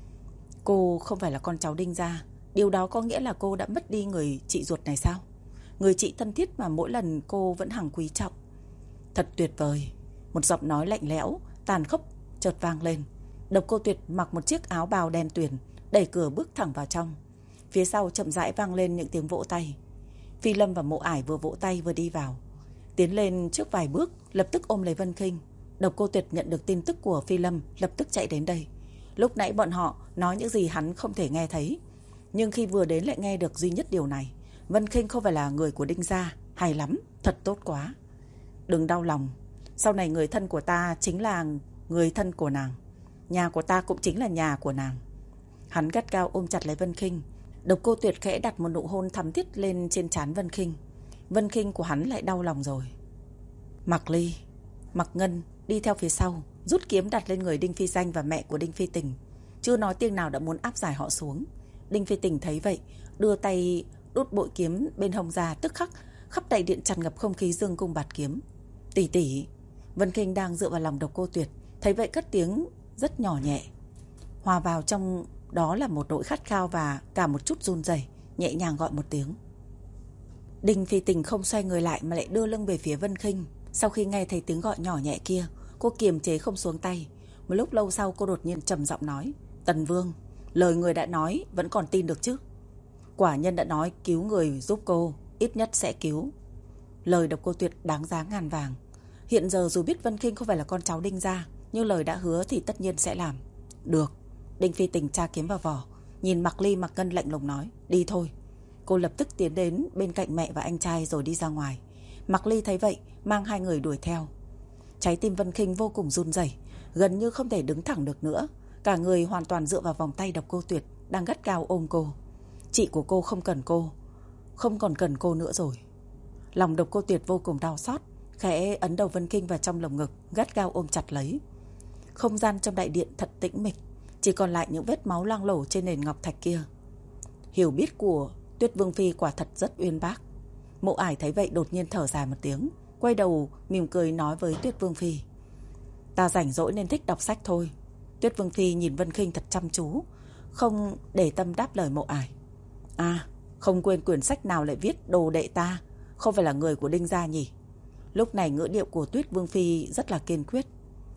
Cô không phải là con cháu Đinh gia. Điều đó có nghĩa là cô đã mất đi người chị ruột này sao? Người chị thân thiết mà mỗi lần cô vẫn hằng quý trọng. Thật tuyệt vời. Một giọng nói lạnh lẽo, tàn khốc chợt vang lên. Độc Cô Tuyệt mặc một chiếc áo bào đen tuyền, đẩy cửa bước thẳng vào trong. Phía sau chậm rãi vang lên những tiếng vỗ tay. Phi Lâm và Mộ Ải vừa vỗ tay vừa đi vào, tiến lên trước vài bước, lập tức ôm lấy Vân Khinh. Độc Cô Tuyệt nhận được tin tức của Phi Lâm, lập tức chạy đến đây. Lúc nãy bọn họ nói những gì hắn không thể nghe thấy, nhưng khi vừa đến lại nghe được duy nhất điều này. Vân Khinh không phải là người của Đinh gia. Hay lắm, thật tốt quá. Đừng đau lòng, sau này người thân của ta chính là người thân của nàng, nhà của ta cũng chính là nhà của nàng. Hắn gắt gao ôm chặt lấy Vân Khinh. Độc Cô Tuyệt khẽ đặt một nụ hôn thắm thiết lên trên trán Vân Khinh. Vân Khinh của hắn lại đau lòng rồi. Mạc Ly, Mạc Ngân đi theo phía sau, rút kiếm đặt lên người Đinh Phi Danh và mẹ của Đinh Phi Tình. Chưa nói tiếng nào đã muốn áp giải họ xuống. Đinh Phi Tình thấy vậy, đưa tay đút bội kiếm bên hông ra, tức khắc khắp đại điện tràn ngập không khí dương cung bạt kiếm. Tỷ tỷ. Vân Khinh đang dựa vào lòng Độc Cô Tuyệt, thấy vậy cất tiếng rất nhỏ nhẹ. Hòa vào trong đó là một nỗi khát khao và cả một chút run rẩy, nhẹ nhàng gọi một tiếng. Đinh Phi Tình không xoay người lại mà lại đưa lưng về phía Vân Khinh. Sau khi nghe thấy tiếng gọi nhỏ nhẹ kia, cô kiềm chế không xuống tay. Một lúc lâu sau cô đột nhiên trầm giọng nói: Tần Vương, lời người đã nói vẫn còn tin được chứ? Quả nhân đã nói cứu người giúp cô, ít nhất sẽ cứu. Lời Độc Cô Tuyệt đáng giá ngàn vàng. Hiện giờ dù biết Vân Khinh không phải là con cháu Đinh gia, nhưng lời đã hứa thì tất nhiên sẽ làm. Được. Đinh Phi Tình tra kiếm vào vỏ, nhìn Mạc Ly Mạc Ngân lạnh lùng nói: Đi thôi. Cô lập tức tiến đến bên cạnh mẹ và anh trai rồi đi ra ngoài. Mạc Ly thấy vậy mang hai người đuổi theo. Trái tim Vân Khinh vô cùng run rẩy, gần như không thể đứng thẳng được nữa. Cả người hoàn toàn dựa vào vòng tay Độc Cô Tuyệt đang gắt gao ôm cô. Chị của cô không cần cô, không còn cần cô nữa rồi. Lòng Độc Cô Tuyệt vô cùng đau xót, khẽ ấn đầu Vân Khinh vào trong lồng ngực, gắt gao ôm chặt lấy. Không gian trong đại điện thật tĩnh mịch, chỉ còn lại những vết máu loang lổ trên nền ngọc thạch kia. Hiểu biết của Tuyết Vương Phi quả thật rất uyên bác. Mộ Ải thấy vậy đột nhiên thở dài một tiếng, quay đầu mỉm cười nói với Tuyết Vương Phi: Ta rảnh rỗi nên thích đọc sách thôi. Tuyết Vương Phi nhìn Vân Khinh thật chăm chú, không để tâm đáp lời Mộ Ải. À, không quên quyển sách nào lại viết đồ đệ ta không phải là người của Đinh gia nhỉ? Lúc này ngữ điệu của Tuyết Vương Phi rất là kiên quyết.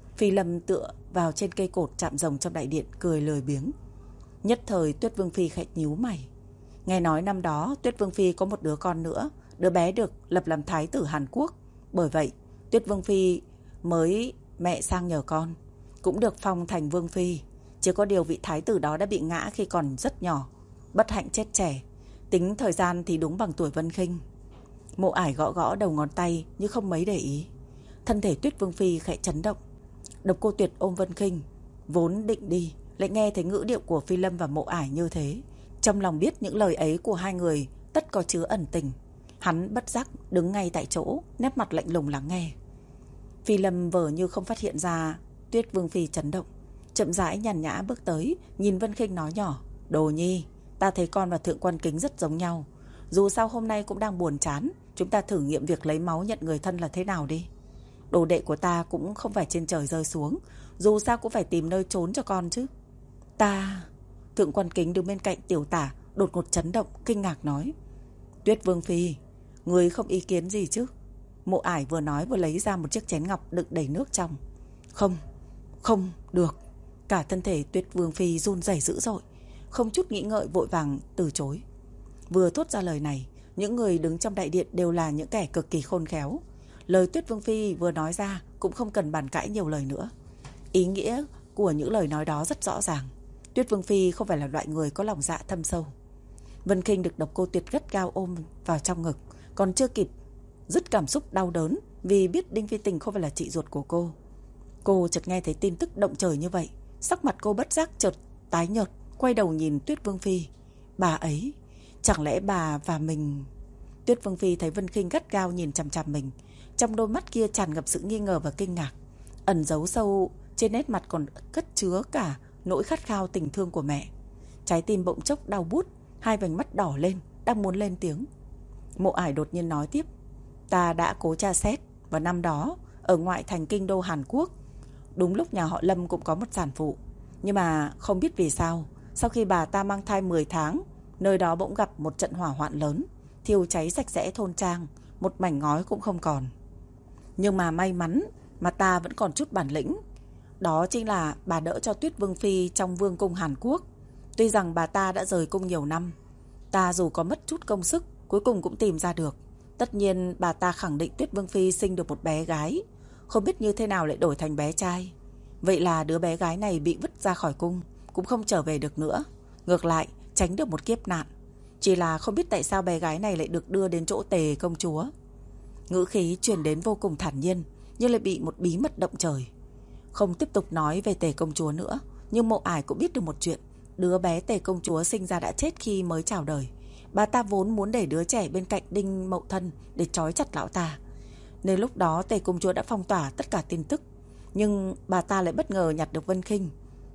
Phi Lâm tựa vào trên cây cột chạm rồng trong đại điện, cười lười biếng. Nhất thời Tuyết Vương Phi khẽ nhíu mày. Nghe nói năm đó Tuyết Vương Phi có một đứa con nữa, đứa bé được lập làm thái tử Hàn Quốc. Bởi vậy Tuyết Vương Phi mới mẹ sang nhờ con, cũng được phong thành Vương Phi. Chỉ có điều vị thái tử đó đã bị ngã khi còn rất nhỏ, bất hạnh chết trẻ. Tính thời gian thì đúng bằng tuổi Vân Khinh. Mộ Ải gõ gõ đầu ngón tay như không mấy để ý. Thân thể Tuyết Vương Phi khẽ chấn động. Độc Cô Tuyệt ôm Vân Khinh, vốn định đi, lại nghe thấy ngữ điệu của Phi Lâm và Mộ Ải như thế. Trong lòng biết những lời ấy của hai người tất có chứa ẩn tình. Hắn bất giác đứng ngay tại chỗ, nét mặt lạnh lùng lắng nghe. Phi Lâm vờ như không phát hiện ra Tuyết Vương Phi chấn động, chậm rãi nhàn nhã bước tới, nhìn Vân Khinh nói nhỏ: Đồ Nhi, ta thấy con và Thượng Quan Kính rất giống nhau. Dù sao hôm nay cũng đang buồn chán, chúng ta thử nghiệm việc lấy máu nhận người thân là thế nào đi. Đồ đệ của ta cũng không phải trên trời rơi xuống, dù sao cũng phải tìm nơi trốn cho con chứ. Ta... Thượng Quan Kính đứng bên cạnh Tiểu Tả đột ngột chấn động, kinh ngạc nói: Tuyết Vương Phi, người không ý kiến gì chứ? Mộ Ải vừa nói vừa lấy ra một chiếc chén ngọc đựng đầy nước trong. Không, không được. Cả thân thể Tuyết Vương Phi run rẩy dữ dội, không chút nghĩ ngợi vội vàng từ chối. Vừa thốt ra lời này, những người đứng trong đại điện đều là những kẻ cực kỳ khôn khéo. Lời Tuyết Vương Phi vừa nói ra cũng không cần bàn cãi nhiều lời nữa. Ý nghĩa của những lời nói đó rất rõ ràng. Tuyết Vương Phi không phải là loại người có lòng dạ thâm sâu. Vân Khinh được Độc Cô Tuyệt gắt gao ôm vào trong ngực, còn chưa kịp dứt cảm xúc đau đớn vì biết Đinh Phi Tình không phải là chị ruột của cô. Cô chợt nghe thấy tin tức động trời như vậy, sắc mặt cô bất giác chợt tái nhợt, quay đầu nhìn Tuyết Vương Phi. Bà ấy, chẳng lẽ bà và mình... Tuyết Vương Phi thấy Vân Khinh gắt gao nhìn chằm chằm mình, trong đôi mắt kia tràn ngập sự nghi ngờ và kinh ngạc, ẩn giấu sâu trên nét mặt còn cất chứa cả nỗi khát khao tình thương của mẹ. Trái tim bỗng chốc đau buốt, hai vành mắt đỏ lên, đang muốn lên tiếng. Mộ Ải đột nhiên nói tiếp: Ta đã cố tra xét, và năm đó ở ngoại thành kinh đô Hàn Quốc, đúng lúc nhà họ Lâm cũng có một sản phụ. Nhưng mà không biết vì sao, sau khi bà ta mang thai mười tháng, nơi đó bỗng gặp một trận hỏa hoạn lớn, thiêu cháy sạch sẽ thôn trang, một mảnh ngói cũng không còn. Nhưng mà may mắn mà ta vẫn còn chút bản lĩnh, đó chính là bà đỡ cho Tuyết Vương Phi trong vương cung Hàn Quốc. Tuy rằng bà ta đã rời cung nhiều năm, ta dù có mất chút công sức, cuối cùng cũng tìm ra được. Tất nhiên bà ta khẳng định Tuyết Vương Phi sinh được một bé gái, không biết như thế nào lại đổi thành bé trai. Vậy là đứa bé gái này bị vứt ra khỏi cung, cũng không trở về được nữa, ngược lại tránh được một kiếp nạn. Chỉ là không biết tại sao bé gái này lại được đưa đến chỗ Tề công chúa. Ngữ khí truyền đến vô cùng thản nhiên, như lại bị một bí mật động trời. Không tiếp tục nói về Tề công chúa nữa, nhưng Mộ Ải cũng biết được một chuyện. Đứa bé Tề công chúa sinh ra đã chết khi mới chào đời. Bà ta vốn muốn để đứa trẻ bên cạnh Đinh Mậu Thân để trói chặt lão ta, nên lúc đó Tề công chúa đã phong tỏa tất cả tin tức. Nhưng bà ta lại bất ngờ nhặt được Vân Khinh.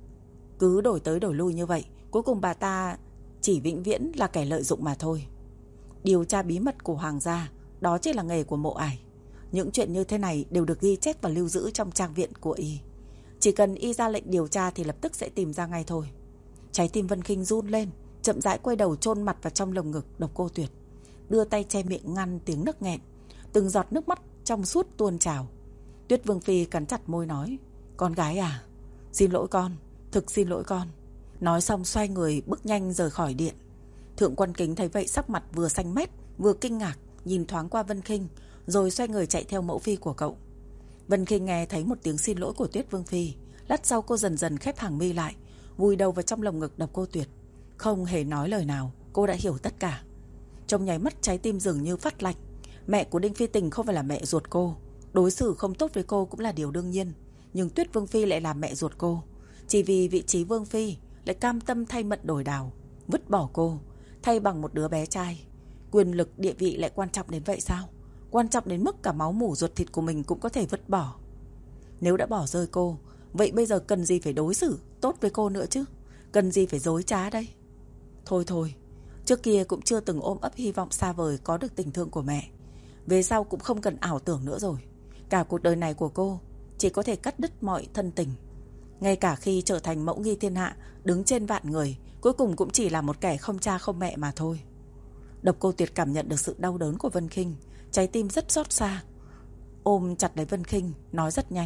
Cứ đổi tới đổi lui như vậy, cuối cùng bà ta chỉ vĩnh viễn là kẻ lợi dụng mà thôi. Điều tra bí mật của hoàng gia, đó chỉ là nghề của Mộ Ải. Những chuyện như thế này đều được ghi chép và lưu giữ trong trang viện của y. Chỉ cần y ra lệnh điều tra thì lập tức sẽ tìm ra ngay thôi. Trái tim Vân Khinh run lên, chậm rãi quay đầu chôn mặt vào trong lồng ngực Độc Cô Tuyệt, đưa tay che miệng ngăn tiếng nấc nghẹn. Từng giọt nước mắt trong suốt tuôn trào. Tuyết Vương Phi cắn chặt môi nói: Con gái à, xin lỗi con, thực xin lỗi con. Nói xong xoay người bước nhanh rời khỏi điện. Thượng Quan Kính thấy vậy sắc mặt vừa xanh mét vừa kinh ngạc, nhìn thoáng qua Vân Khinh, rồi xoay người chạy theo mẫu phi của cậu. Vân Khinh nghe thấy một tiếng xin lỗi của Tuyết Vương Phi, lát sau cô dần dần khép hàng mi lại, vùi đầu vào trong lồng ngực Độc Cô Tuyệt. Không hề nói lời nào, cô đã hiểu tất cả. Trong nháy mắt trái tim dường như phát lạnh. Mẹ của Đinh Phi Tình không phải là mẹ ruột cô, đối xử không tốt với cô cũng là điều đương nhiên. Nhưng Tuyết Vương Phi lại là mẹ ruột cô, chỉ vì vị trí Vương Phi lại cam tâm thay mận đổi đào, vứt bỏ cô, thay bằng một đứa bé trai. Quyền lực địa vị lại quan trọng đến vậy sao? Quan trọng đến mức cả máu mủ ruột thịt của mình cũng có thể vứt bỏ. Nếu đã bỏ rơi cô, vậy bây giờ cần gì phải đối xử tốt với cô nữa chứ? Cần gì phải dối trá đây? Thôi thôi, trước kia cũng chưa từng ôm ấp hy vọng xa vời có được tình thương của mẹ. Về sau cũng không cần ảo tưởng nữa rồi. Cả cuộc đời này của cô chỉ có thể cắt đứt mọi thân tình. Ngay cả khi trở thành mẫu nghi thiên hạ, đứng trên vạn người, cuối cùng cũng chỉ là một kẻ không cha không mẹ mà thôi. Độc Cô Tuyệt cảm nhận được sự đau đớn của Vân Khinh, trái tim rất xót xa, ôm chặt lấy Vân Khinh, nói rất nhanh: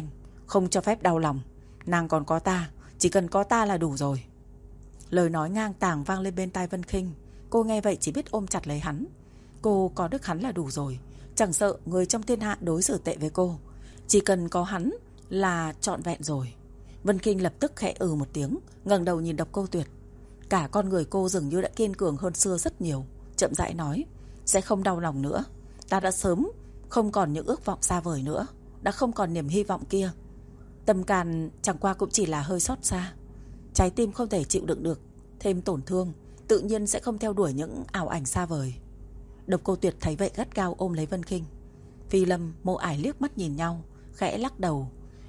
Không cho phép đau lòng. Nàng còn có ta, chỉ cần có ta là đủ rồi. Lời nói ngang tàng vang lên bên tai Vân Khinh. Cô nghe vậy chỉ biết ôm chặt lấy hắn. Cô có được hắn là đủ rồi, chẳng sợ người trong thiên hạ đối xử tệ với cô. Chỉ cần có hắn là trọn vẹn rồi. Vân Khinh lập tức khẽ ừ một tiếng, ngẩng đầu nhìn Độc Cô Tuyệt. Cả con người cô dường như đã kiên cường hơn xưa rất nhiều. Chậm rãi nói, sẽ không đau lòng nữa. Ta đã sớm không còn những ước vọng xa vời nữa, đã không còn niềm hy vọng kia. Tâm can chẳng qua cũng chỉ là hơi xót xa. Trái tim không thể chịu đựng được thêm tổn thương, tự nhiên sẽ không theo đuổi những ảo ảnh xa vời. Độc Cô Tuyệt thấy vậy gắt gao ôm lấy Vân Khinh. Phi Lâm, Mộ Ải liếc mắt nhìn nhau, khẽ lắc đầu.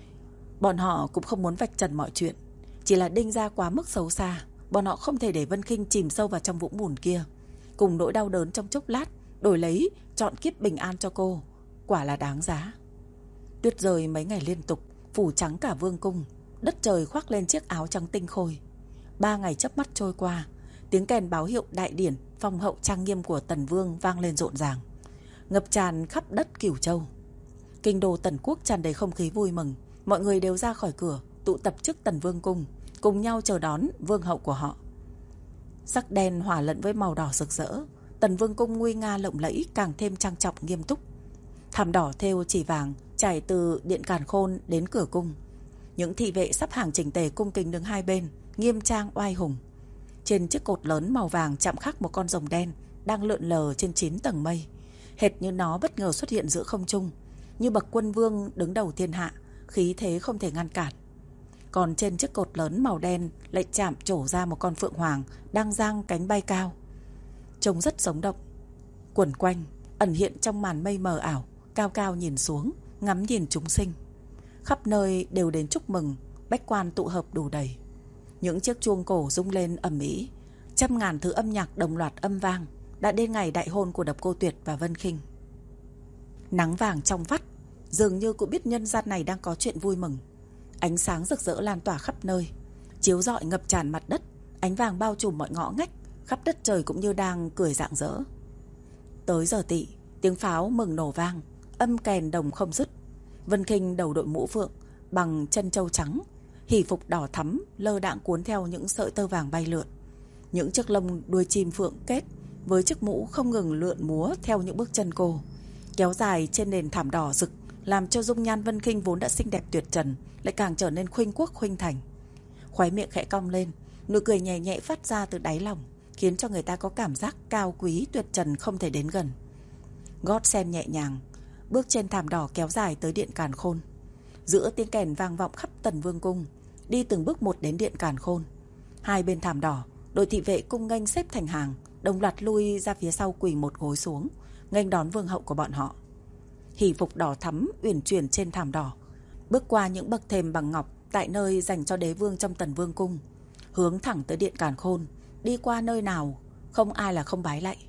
Bọn họ cũng không muốn vạch trần mọi chuyện, chỉ là Đinh Gia quá mức xấu xa. Bọn họ không thể để Vân Khinh chìm sâu vào trong vũng bùn kia, cùng nỗi đau đớn trong chốc lát đổi lấy trọn kiếp bình an cho cô. Quả là đáng giá. Tuyết rơi mấy ngày liên tục, phủ trắng cả vương cung. Đất trời khoác lên chiếc áo trắng tinh khôi. Ba ngày chớp mắt trôi qua, tiếng kèn báo hiệu đại điển phong hậu trang nghiêm của Tần Vương vang lên rộn ràng, ngập tràn khắp đất Cửu Châu. Kinh đô Tần Quốc tràn đầy không khí vui mừng. Mọi người đều ra khỏi cửa, tụ tập trước Tần Vương cung, cùng nhau chờ đón vương hậu của họ. Sắc đen hòa lẫn với màu đỏ rực rỡ, Tần Vương cung nguy nga lộng lẫy càng thêm trang trọng nghiêm túc. Thảm đỏ thêu chỉ vàng trải từ điện Càn Khôn đến cửa cung. Những thị vệ sắp hàng chỉnh tề cung kính đứng hai bên, nghiêm trang oai hùng. Trên chiếc cột lớn màu vàng chạm khắc một con rồng đen đang lượn lờ trên chín tầng mây, hệt như nó bất ngờ xuất hiện giữa không trung, như bậc quân vương đứng đầu thiên hạ, khí thế không thể ngăn cản. Còn trên chiếc cột lớn màu đen lại chạm trổ ra một con phượng hoàng đang giang cánh bay cao, trông rất sống động. Quẩn quanh, ẩn hiện trong màn mây mờ ảo, cao cao nhìn xuống, ngắm nhìn chúng sinh. Khắp nơi đều đến chúc mừng, bách quan tụ hợp đủ đầy. Những chiếc chuông cổ rung lên ầm ĩ, trăm ngàn thứ âm nhạc đồng loạt âm vang. Đã đến ngày đại hôn của Độc Cô Tuyệt và Vân Khinh. Nắng vàng trong vắt, dường như cũng biết nhân gian này đang có chuyện vui mừng. Ánh sáng rực rỡ lan tỏa khắp nơi, chiếu rọi ngập tràn mặt đất. Ánh vàng bao trùm mọi ngõ ngách, khắp đất trời cũng như đang cười rạng rỡ. Tới giờ tỵ, tiếng pháo mừng nổ vang, âm kèn đồng không dứt. Vân Khinh đầu đội mũ phượng bằng chân châu trắng, hỷ phục đỏ thắm lơ đãng cuốn theo những sợi tơ vàng bay lượn. Những chiếc lông đuôi chim phượng kết với chiếc mũ không ngừng lượn múa theo những bước chân cô, kéo dài trên nền thảm đỏ rực, làm cho dung nhan Vân Khinh vốn đã xinh đẹp tuyệt trần lại càng trở nên khuynh quốc khuynh thành. Khóe miệng khẽ cong lên, nụ cười nhẹ nhẹ phát ra từ đáy lòng, khiến cho người ta có cảm giác cao quý tuyệt trần không thể đến gần. Gót sen nhẹ nhàng bước trên thảm đỏ kéo dài tới điện Càn Khôn. Giữa tiếng kèn vang vọng khắp Tần Vương cung, đi từng bước một đến điện Càn Khôn. Hai bên thảm đỏ, đội thị vệ cung nghênh xếp thành hàng, đồng loạt lui ra phía sau quỳ một gối xuống, nghênh đón vương hậu của bọn họ. Hỷ phục đỏ thắm uyển chuyển trên thảm đỏ, bước qua những bậc thềm bằng ngọc tại nơi dành cho đế vương trong Tần Vương cung, hướng thẳng tới điện Càn Khôn. Đi qua nơi nào không ai là không bái lạy.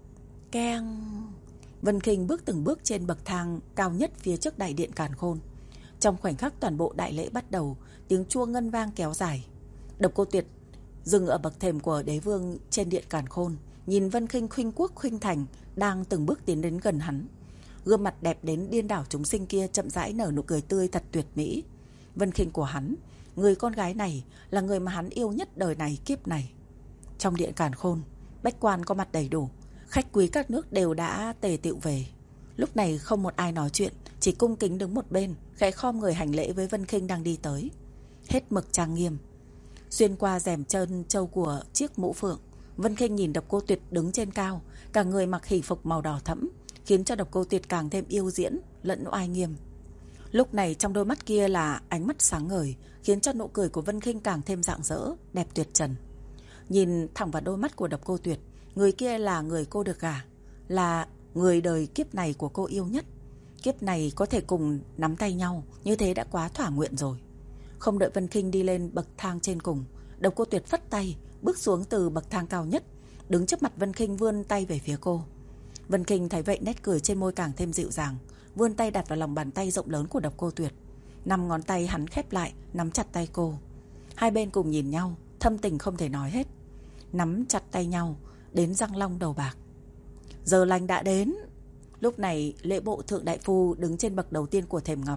Keng. Vân Khinh bước từng bước trên bậc thang cao nhất phía trước đại điện Càn Khôn. Trong khoảnh khắc toàn bộ đại lễ bắt đầu, tiếng chuông ngân vang kéo dài. Độc Cô Tuyệt dừng ở bậc thềm của đế vương trên điện Càn Khôn, nhìn Vân Khinh khuynh quốc khuynh thành đang từng bước tiến đến gần hắn. Gương mặt đẹp đến điên đảo chúng sinh kia chậm rãi nở nụ cười tươi thật tuyệt mỹ. Vân Khinh của hắn, người con gái này là người mà hắn yêu nhất đời này kiếp này. Trong điện Càn Khôn, bách quan có mặt đầy đủ, khách quý các nước đều đã tề tựu về. Lúc này không một ai nói chuyện, chỉ cung kính đứng một bên, khẽ khom người hành lễ với Vân Khinh đang đi tới. Hết mực trang nghiêm. Xuyên qua rèm trơn châu của chiếc mũ phượng, Vân Khinh nhìn Độc Cô Tuyệt đứng trên cao, cả người mặc hỷ phục màu đỏ thẫm, khiến cho Độc Cô Tuyệt càng thêm yêu diễn lẫn oai nghiêm. Lúc này trong đôi mắt kia là ánh mắt sáng ngời, khiến cho nụ cười của Vân Khinh càng thêm rạng rỡ, đẹp tuyệt trần. Nhìn thẳng vào đôi mắt của Độc Cô Tuyệt, người kia là người cô được gả, là người đời kiếp này của cô yêu nhất. Kiếp này có thể cùng nắm tay nhau, như thế đã quá thỏa nguyện rồi. Không đợi Vân Khinh đi lên bậc thang trên cùng, Độc Cô Tuyệt phất tay, bước xuống từ bậc thang cao nhất, đứng trước mặt Vân Khinh vươn tay về phía cô. Vân Khinh thấy vậy nét cười trên môi càng thêm dịu dàng, vươn tay đặt vào lòng bàn tay rộng lớn của Độc Cô Tuyệt. Năm ngón tay hắn khép lại, nắm chặt tay cô. Hai bên cùng nhìn nhau, thâm tình không thể nói hết. Nắm chặt tay nhau đến răng long đầu bạc. Giờ lành đã đến. Lúc này lễ bộ thượng đại phu đứng trên bậc đầu tiên của thềm ngọc,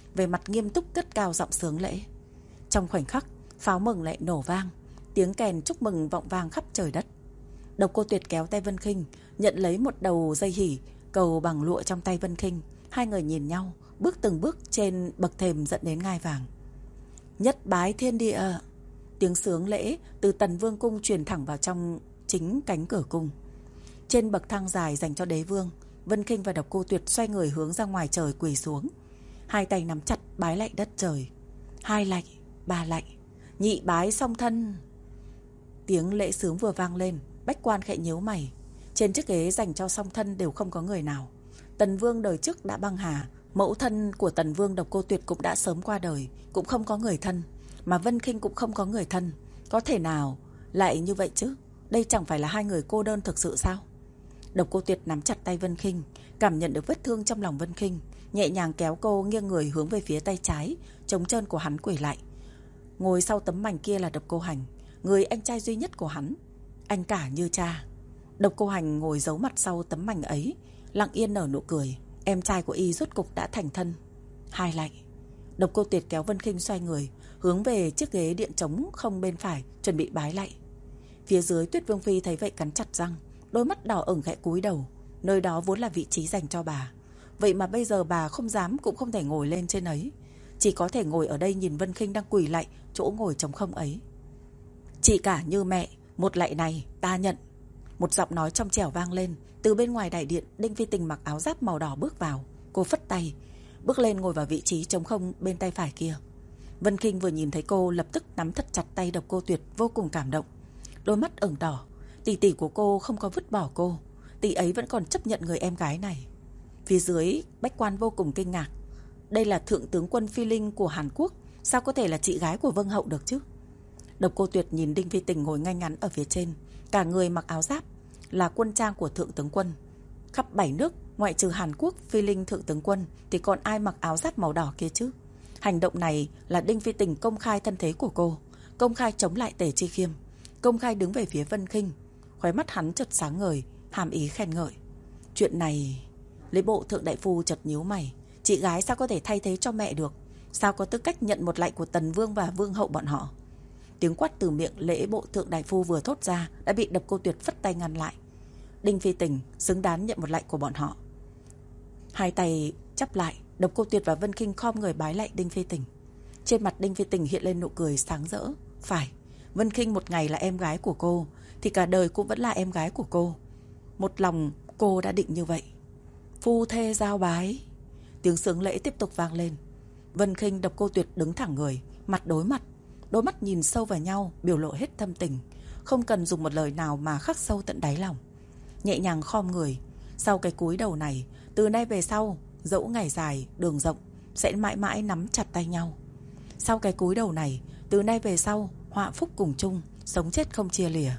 về mặt nghiêm túc cất cao giọng sướng lễ. Trong khoảnh khắc, pháo mừng lại nổ vang, tiếng kèn chúc mừng vọng vang khắp trời đất. Độc Cô Tuyệt kéo tay Vân Khinh, nhận lấy một đầu dây hỉ cầu bằng lụa trong tay Vân Khinh. Hai người nhìn nhau, bước từng bước trên bậc thềm dẫn đến ngai vàng. Nhất bái thiên địa. Tiếng sướng lễ từ Tần Vương cung truyền thẳng vào trong chính cánh cửa cung. Trên bậc thang dài dành cho đế vương, Vân Khinh và Độc Cô Tuyệt xoay người hướng ra ngoài trời quỳ xuống, hai tay nắm chặt bái lạy đất trời. Hai lạy, ba lạy, nhị bái song thân. Tiếng lễ sướng vừa vang lên, Bách Quan khẽ nhíu mày. Trên chiếc ghế dành cho song thân đều không có người nào. Tần Vương đời trước đã băng hà, mẫu thân của Tần Vương Độc Cô Tuyệt cũng đã sớm qua đời, cũng không có người thân, mà Vân Khinh cũng không có người thân. Có thể nào lại như vậy chứ? Đây chẳng phải là hai người cô đơn thực sự sao? Độc Cô Tuyệt nắm chặt tay Vân Khinh, cảm nhận được vết thương trong lòng Vân Khinh, nhẹ nhàng kéo cô nghiêng người hướng về phía tay trái, trống trơn của hắn quỳ lại. Ngồi sau tấm mảnh kia là Độc Cô Hành, người anh trai duy nhất của hắn, anh cả như cha. Độc Cô Hành ngồi giấu mặt sau tấm mảnh ấy, lặng yên nở nụ cười. Em trai của y rốt cục đã thành thân. Hai lạy. Độc Cô Tuyệt kéo Vân Khinh xoay người, hướng về chiếc ghế điện trống không bên phải, chuẩn bị bái lạy. Phía dưới Tuyết Vương Phi thấy vậy cắn chặt răng, đôi mắt đỏ ửng khẽ cúi đầu. Nơi đó vốn là vị trí dành cho bà, vậy mà bây giờ bà không dám cũng không thể ngồi lên trên ấy, chỉ có thể ngồi ở đây nhìn Vân Khinh đang quỳ lạy chỗ ngồi trống không ấy. Chị cả như mẹ, một lạy này ta nhận. Một giọng nói trong trẻo vang lên. Từ bên ngoài đại điện, Đinh Phi Tình mặc áo giáp màu đỏ bước vào. Cô phất tay, bước lên ngồi vào vị trí trống không bên tay phải kia. Vân Khinh vừa nhìn thấy cô lập tức nắm thật chặt tay Độc Cô Tuyệt, vô cùng cảm động. Đôi mắt ửng đỏ. Tỷ tỷ của cô không có vứt bỏ cô, tỷ ấy vẫn còn chấp nhận người em gái này. Phía dưới Bách Quan vô cùng kinh ngạc. Đây là thượng tướng quân Phi Linh của Hàn Quốc, sao có thể là chị gái của Vương hậu được chứ? Độc Cô Tuyệt nhìn Đinh Phi Tình ngồi ngay ngắn ở phía trên, cả người mặc áo giáp, là quân trang của thượng tướng quân. Khắp bảy nước ngoại trừ Hàn Quốc, Phi Linh thượng tướng quân thì còn ai mặc áo giáp màu đỏ kia chứ? Hành động này là Đinh Phi Tình công khai thân thế của cô, công khai chống lại Tề Chi Khiêm, công khai đứng về phía Vân Khinh. Khóe mắt hắn chợt sáng ngời, hàm ý khen ngợi. Chuyện này... Lễ bộ thượng đại phu chợt nhíu mày. Chị gái sao có thể thay thế cho mẹ được? Sao có tư cách nhận một lạy của Tần Vương và Vương hậu bọn họ? Tiếng quát từ miệng lễ bộ thượng đại phu vừa thốt ra đã bị Độc Cô Tuyệt phất tay ngăn lại. Đinh Phi Tình xứng đáng nhận một lạy của bọn họ. Hai tay chắp lại, Độc Cô Tuyệt và Vân Khinh khom người bái lạy Đinh Phi Tình. Trên mặt Đinh Phi Tình hiện lên nụ cười sáng rỡ. Phải, Vân Khinh một ngày là em gái của cô thì cả đời cũng vẫn là em gái của cô. Một lòng cô đã định như vậy. Phu thê giao bái. Tiếng sướng lễ tiếp tục vang lên. Vân Khinh, Độc Cô Tuyệt đứng thẳng người, mặt đối mặt, đôi mắt nhìn sâu vào nhau, biểu lộ hết thâm tình, không cần dùng một lời nào mà khắc sâu tận đáy lòng. Nhẹ nhàng khom người. Sau cái cúi đầu này, từ nay về sau, dẫu ngày dài đường rộng, sẽ mãi mãi nắm chặt tay nhau. Sau cái cúi đầu này, từ nay về sau, họa phúc cùng chung, sống chết không chia lìa.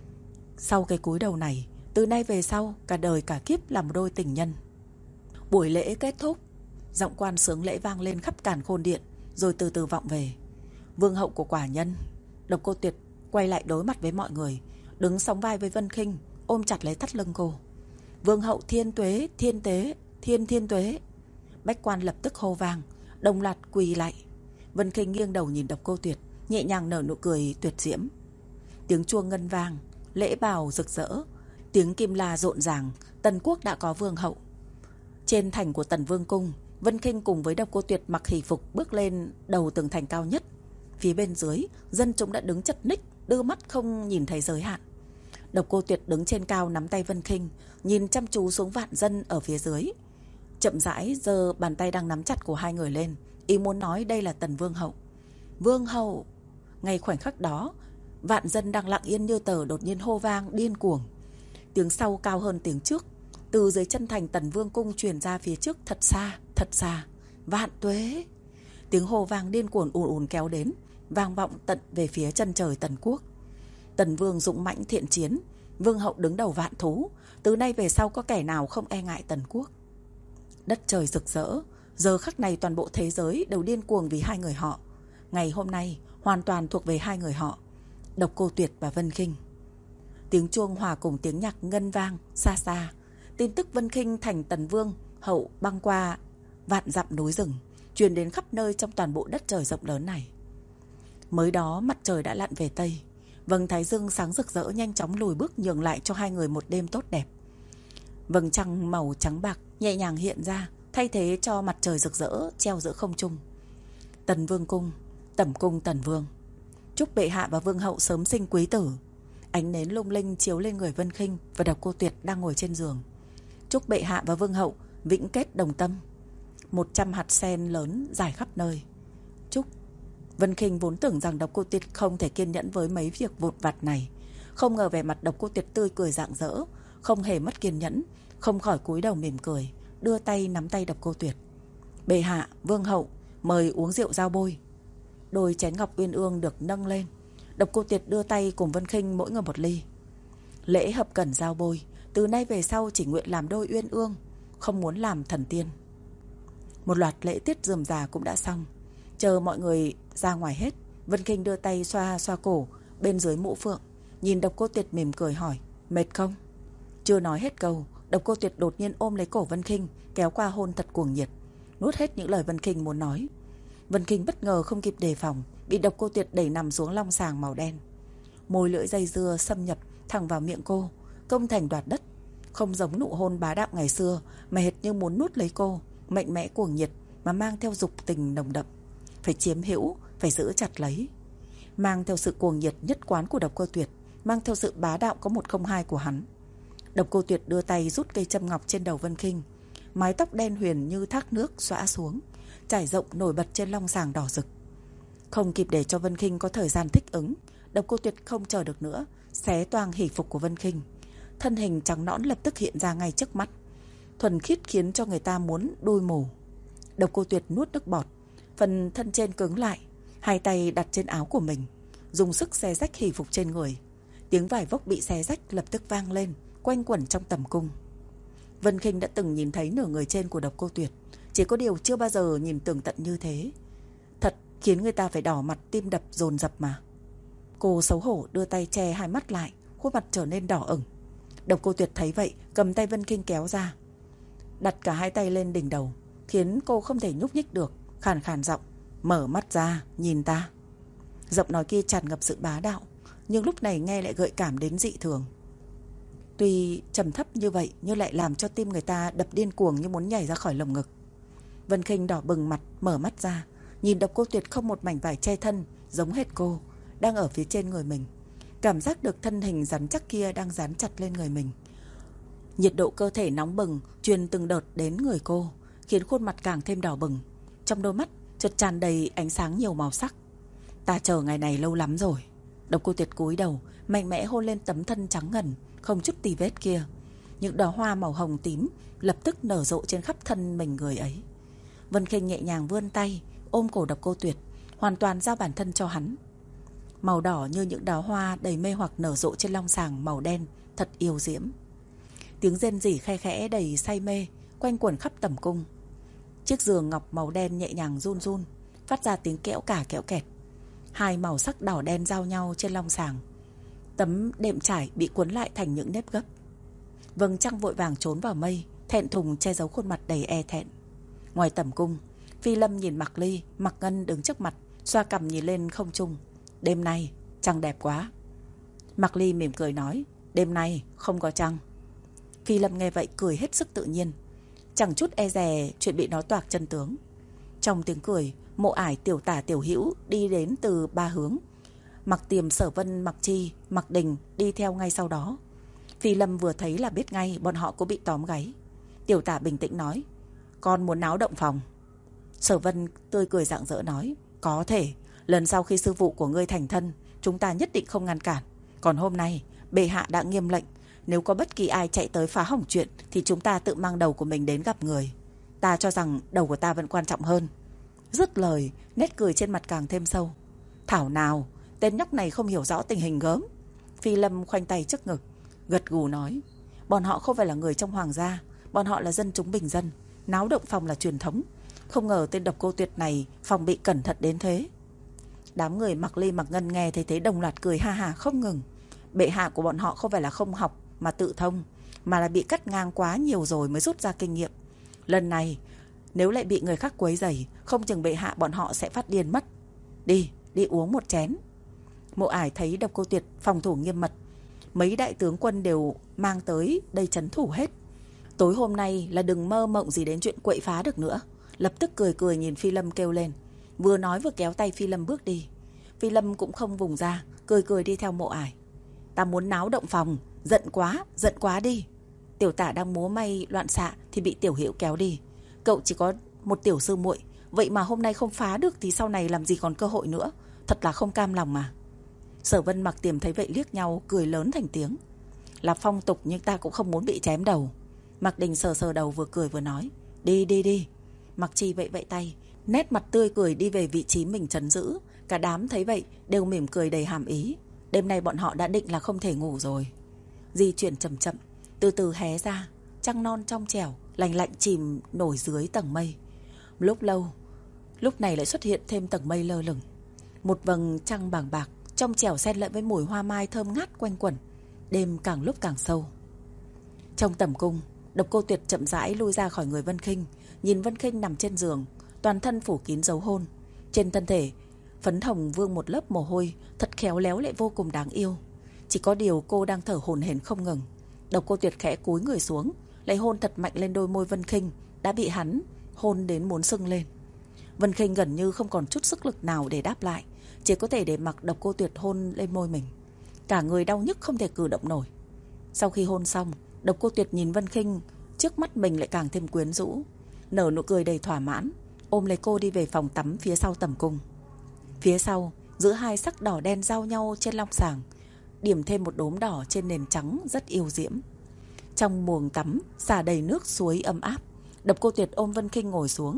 Sau cái cúi đầu này, từ nay về sau, cả đời cả kiếp là một đôi tình nhân. Buổi lễ kết thúc, giọng quan sướng lễ vang lên khắp càn khôn điện, rồi từ từ vọng về. Vương hậu của quả nhân. Độc Cô Tuyệt quay lại đối mặt với mọi người, đứng sóng vai với Vân Khinh, ôm chặt lấy thắt lưng cô. Vương hậu thiên tuế, thiên tế, thiên thiên tuế. Bách Quan lập tức hô vang, đồng loạt quỳ lại. Vân Khinh nghiêng đầu nhìn Độc Cô Tuyệt, nhẹ nhàng nở nụ cười tuyệt diễm. Tiếng chuông ngân vang, lễ bào rực rỡ, tiếng kim la rộn ràng. Tần quốc đã có vương hậu. Trên thành của Tần Vương cung, Vân Khinh cùng với Độc Cô Tuyệt mặc hỷ phục bước lên đầu tường thành cao nhất. Phía bên dưới, dân chúng đã đứng chật ních, đưa mắt không nhìn thấy giới hạn. Độc Cô Tuyệt đứng trên cao nắm tay Vân Khinh, nhìn chăm chú xuống vạn dân ở phía dưới. Chậm rãi giơ bàn tay đang nắm chặt của hai người lên, ý muốn nói đây là Tần Vương hậu. Vương hậu. Ngay khoảnh khắc đó, vạn dân đang lặng yên như tờ đột nhiên hô vang điên cuồng. Tiếng sau cao hơn tiếng trước. Từ dưới chân thành Tần Vương cung truyền ra phía trước thật xa, thật xa. Vạn tuế. Tiếng hô vang điên cuồng ùn ùn kéo đến, vang vọng tận về phía chân trời Tần quốc. Tần Vương dũng mãnh thiện chiến, Vương hậu đứng đầu vạn thú. Từ nay về sau có kẻ nào không e ngại Tần quốc. Đất trời rực rỡ. Giờ khắc này toàn bộ thế giới đều điên cuồng vì hai người họ. Ngày hôm nay hoàn toàn thuộc về hai người họ, Độc Cô Tuyệt và Vân Khinh. Tiếng chuông hòa cùng tiếng nhạc ngân vang xa xa. Tin tức Vân Khinh thành Tần Vương hậu băng qua vạn dặm núi rừng, truyền đến khắp nơi trong toàn bộ đất trời rộng lớn này. Mới đó mặt trời đã lặn về Tây, vầng thái dương sáng rực rỡ nhanh chóng lùi bước nhường lại cho hai người một đêm tốt đẹp. Vầng trăng màu trắng bạc nhẹ nhàng hiện ra, thay thế cho mặt trời rực rỡ treo giữa không trung. Tần Vương cung, tẩm cung Tần Vương. Chúc bệ hạ và vương hậu sớm sinh quý tử. Ánh nến lung linh chiếu lên người Vân Khinh và Độc Cô Tuyệt đang ngồi trên giường. Chúc bệ hạ và vương hậu vĩnh kết đồng tâm. Một trăm hạt sen lớn rải khắp nơi. Chúc. Vân Khinh vốn tưởng rằng Độc Cô Tuyệt không thể kiên nhẫn với mấy việc vụt vặt này, không ngờ vẻ mặt Độc Cô Tuyệt tươi cười rạng rỡ, không hề mất kiên nhẫn, không khỏi cúi đầu mỉm cười, đưa tay nắm tay Độc Cô Tuyệt. Bệ hạ, vương hậu, mời uống rượu giao bôi. Đôi chén ngọc uyên ương được nâng lên. Độc Cô Tuyệt đưa tay cùng Vân Khinh mỗi người một ly. Lễ hợp cẩn giao bôi, từ nay về sau chỉ nguyện làm đôi uyên ương, không muốn làm thần tiên. Một loạt lễ tiết rườm rà cũng đã xong. Chờ mọi người ra ngoài hết, Vân Khinh đưa tay xoa xoa cổ bên dưới mũ phượng, nhìn Độc Cô Tuyệt mỉm cười hỏi: mệt không? Chưa nói hết câu, Độc Cô Tuyệt đột nhiên ôm lấy cổ Vân Khinh, kéo qua hôn thật cuồng nhiệt, nuốt hết những lời Vân Khinh muốn nói. Vân Khinh bất ngờ không kịp đề phòng, bị Độc Cô Tuyệt đẩy nằm xuống long sàng màu đen. Môi lưỡi dây dưa xâm nhập thẳng vào miệng cô, công thành đoạt đất. Không giống nụ hôn bá đạo ngày xưa, mà hệt như muốn nuốt lấy cô, mạnh mẽ cuồng nhiệt mà mang theo dục tình nồng đậm. Phải chiếm hữu, phải giữ chặt lấy. Mang theo sự cuồng nhiệt nhất quán của Độc Cô Tuyệt, mang theo sự bá đạo có một không hai của hắn. Độc Cô Tuyệt đưa tay rút cây châm ngọc trên đầu Vân Khinh. Mái tóc đen huyền như thác nước xõa xuống, trải rộng nổi bật trên long sàng đỏ rực. Không kịp để cho Vân Khinh có thời gian thích ứng, Độc Cô Tuyệt không chờ được nữa, xé toang hỉ phục của Vân Khinh. Thân hình trắng nõn lập tức hiện ra ngay trước mắt, thuần khiết khiến cho người ta muốn đôi mù. Độc Cô Tuyệt nuốt nước bọt, phần thân trên cứng lại, hai tay đặt trên áo của mình, dùng sức xé rách hỉ phục trên người. Tiếng vải vóc bị xé rách lập tức vang lên, quanh quẩn trong tầm cung. Vân Khinh đã từng nhìn thấy nửa người trên của Độc Cô Tuyệt, chỉ có điều chưa bao giờ nhìn tường tận như thế. Thật khiến người ta phải đỏ mặt tim đập dồn dập mà. Cô xấu hổ đưa tay che hai mắt lại, khuôn mặt trở nên đỏ ửng. Độc Cô Tuyệt thấy vậy, cầm tay Vân Khinh kéo ra, đặt cả hai tay lên đỉnh đầu, khiến cô không thể nhúc nhích được, khàn khàn giọng: mở mắt ra, nhìn ta. Giọng nói kia tràn ngập sự bá đạo, nhưng lúc này nghe lại gợi cảm đến dị thường. Tuy trầm thấp như vậy, nhưng lại làm cho tim người ta đập điên cuồng như muốn nhảy ra khỏi lồng ngực. Vân Khinh đỏ bừng mặt, mở mắt ra, nhìn Độc Cô Tuyệt không một mảnh vải che thân, giống hệt cô, đang ở phía trên người mình. Cảm giác được thân hình rắn chắc kia đang dán chặt lên người mình. Nhiệt độ cơ thể nóng bừng truyền từng đợt đến người cô, khiến khuôn mặt càng thêm đỏ bừng. Trong đôi mắt chợt tràn đầy ánh sáng nhiều màu sắc. Ta chờ ngày này lâu lắm rồi. Độc Cô Tuyệt cúi đầu, mạnh mẽ hôn lên tấm thân trắng ngần, không chút tì vết kia. Những đóa hoa màu hồng tím lập tức nở rộ trên khắp thân mình người ấy. Vân Khinh nhẹ nhàng vươn tay, ôm cổ Độc Cô Tuyệt, hoàn toàn giao bản thân cho hắn. Màu đỏ như những đóa hoa đầy mê hoặc nở rộ trên long sàng màu đen, thật yêu diễm. Tiếng rên rỉ khe khẽ đầy say mê quanh quẩn khắp tầm cung. Chiếc giường ngọc màu đen nhẹ nhàng run run, phát ra tiếng kẽo cả kẽo kẹt. Hai màu sắc đỏ đen giao nhau trên long sàng. Tấm đệm trải bị cuốn lại thành những nếp gấp. Vầng trăng vội vàng trốn vào mây, thẹn thùng che giấu khuôn mặt đầy e thẹn. Ngoài tầm cung, Phi Lâm nhìn Mạc Ly, Mạc Ngân đứng trước mặt, xoa cằm nhìn lên không trung. Đêm nay trăng đẹp quá. Mạc Ly mỉm cười nói: đêm nay không có trăng. Phi Lâm nghe vậy cười hết sức tự nhiên, chẳng chút e dè chuyện bị nói toạc chân tướng. Trong tiếng cười, Mộ Ải, Tiểu Tả, Tiểu Hữu đi đến từ ba hướng. Mặc Tiềm, Sở Vân, Mặc Chi, Mặc Đình đi theo ngay sau đó. Phi Lâm vừa thấy là biết ngay bọn họ cũng bị tóm gáy. Tiểu Tả bình tĩnh nói: con muốn náo động phòng. Sở Vân tươi cười rạng rỡ nói: có thể, lần sau khi sư phụ của ngươi thành thân, chúng ta nhất định không ngăn cản. Còn hôm nay bệ hạ đã nghiêm lệnh, nếu có bất kỳ ai chạy tới phá hỏng chuyện thì chúng ta tự mang đầu của mình đến gặp người. Ta cho rằng đầu của ta vẫn quan trọng hơn. Dứt lời, nét cười trên mặt càng thêm sâu. Thảo nào, tên nhóc này không hiểu rõ tình hình gớm. Phi Lâm khoanh tay trước ngực, gật gù nói: bọn họ không phải là người trong hoàng gia, bọn họ là dân chúng bình dân. Náo động phòng là truyền thống. Không ngờ tên Độc Cô Tuyệt này phòng bị cẩn thận đến thế. Đám người Mạc Ly, Mạc Ngân nghe thấy thế đồng loạt cười ha ha không ngừng. Bệ hạ của bọn họ không phải là không học mà tự thông, mà là bị cắt ngang quá nhiều rồi mới rút ra kinh nghiệm. Lần này Nếu lại bị người khác quấy rầy, không chừng bệ hạ bọn họ sẽ phát điên mất. Đi, đi uống một chén. Mộ Ải thấy Độc Cô Tuyệt phòng thủ nghiêm mật, mấy đại tướng quân đều mang tới đây trấn thủ hết. Tối hôm nay là đừng mơ mộng gì đến chuyện quậy phá được nữa. Lập tức cười cười nhìn Phi Lâm kêu lên, vừa nói vừa kéo tay Phi Lâm bước đi. Phi Lâm cũng không vùng ra, cười cười đi theo Mộ Ải. Ta muốn náo động phòng, giận quá, giận quá đi. Tiểu Tả đang múa may loạn xạ thì bị Tiểu Hữu kéo đi. Cậu chỉ có một tiểu sư muội, vậy mà hôm nay không phá được thì sau này làm gì còn cơ hội nữa. Thật là không cam lòng mà. Sở Vân Mặc Tiềm thấy vậy liếc nhau, cười lớn thành tiếng. Là phong tục nhưng ta cũng không muốn bị chém đầu. Mạc Đình sờ sờ đầu vừa cười vừa nói, đi đi đi. Mặc Trì vậy vậy tay, nét mặt tươi cười đi về vị trí mình trấn giữ. Cả đám thấy vậy đều mỉm cười đầy hàm ý. Đêm nay bọn họ đã định là không thể ngủ rồi. Di chuyển chậm chậm, từ từ hé ra, trăng non trong trẻo, lành lạnh chìm nổi dưới tầng mây. Lúc lâu, lúc này lại xuất hiện thêm tầng mây lơ lửng. Một vầng trăng bàng bạc, trong trẻo xen lẫn với mùi hoa mai thơm ngát quanh quẩn. Đêm càng lúc càng sâu. Trong tẩm cung, Độc Cô Tuyệt chậm rãi lui ra khỏi người Vân Khinh, nhìn Vân Khinh nằm trên giường, toàn thân phủ kín dấu hôn. Trên thân thể phấn hồng vương một lớp mồ hôi, thật khéo léo lại vô cùng đáng yêu. Chỉ có điều cô đang thở hổn hển không ngừng. Độc Cô Tuyệt khẽ cúi người xuống, lại hôn thật mạnh lên đôi môi Vân Khinh đã bị hắn hôn đến muốn sưng lên. Vân Khinh gần như không còn chút sức lực nào để đáp lại, chỉ có thể để mặc Độc Cô Tuyệt hôn lên môi mình. Cả người đau nhức không thể cử động nổi. Sau khi hôn xong, Độc Cô Tuyệt nhìn Vân Khinh trước mắt mình lại càng thêm quyến rũ, nở nụ cười đầy thỏa mãn, ôm lấy cô đi về phòng tắm phía sau tẩm cung. Phía sau, giữa hai sắc đỏ đen giao nhau trên long sàng, điểm thêm một đốm đỏ trên nền trắng rất yêu diễm. Trong buồng tắm xả đầy nước suối ấm áp, Độc Cô Tuyệt ôm Vân Khinh ngồi xuống,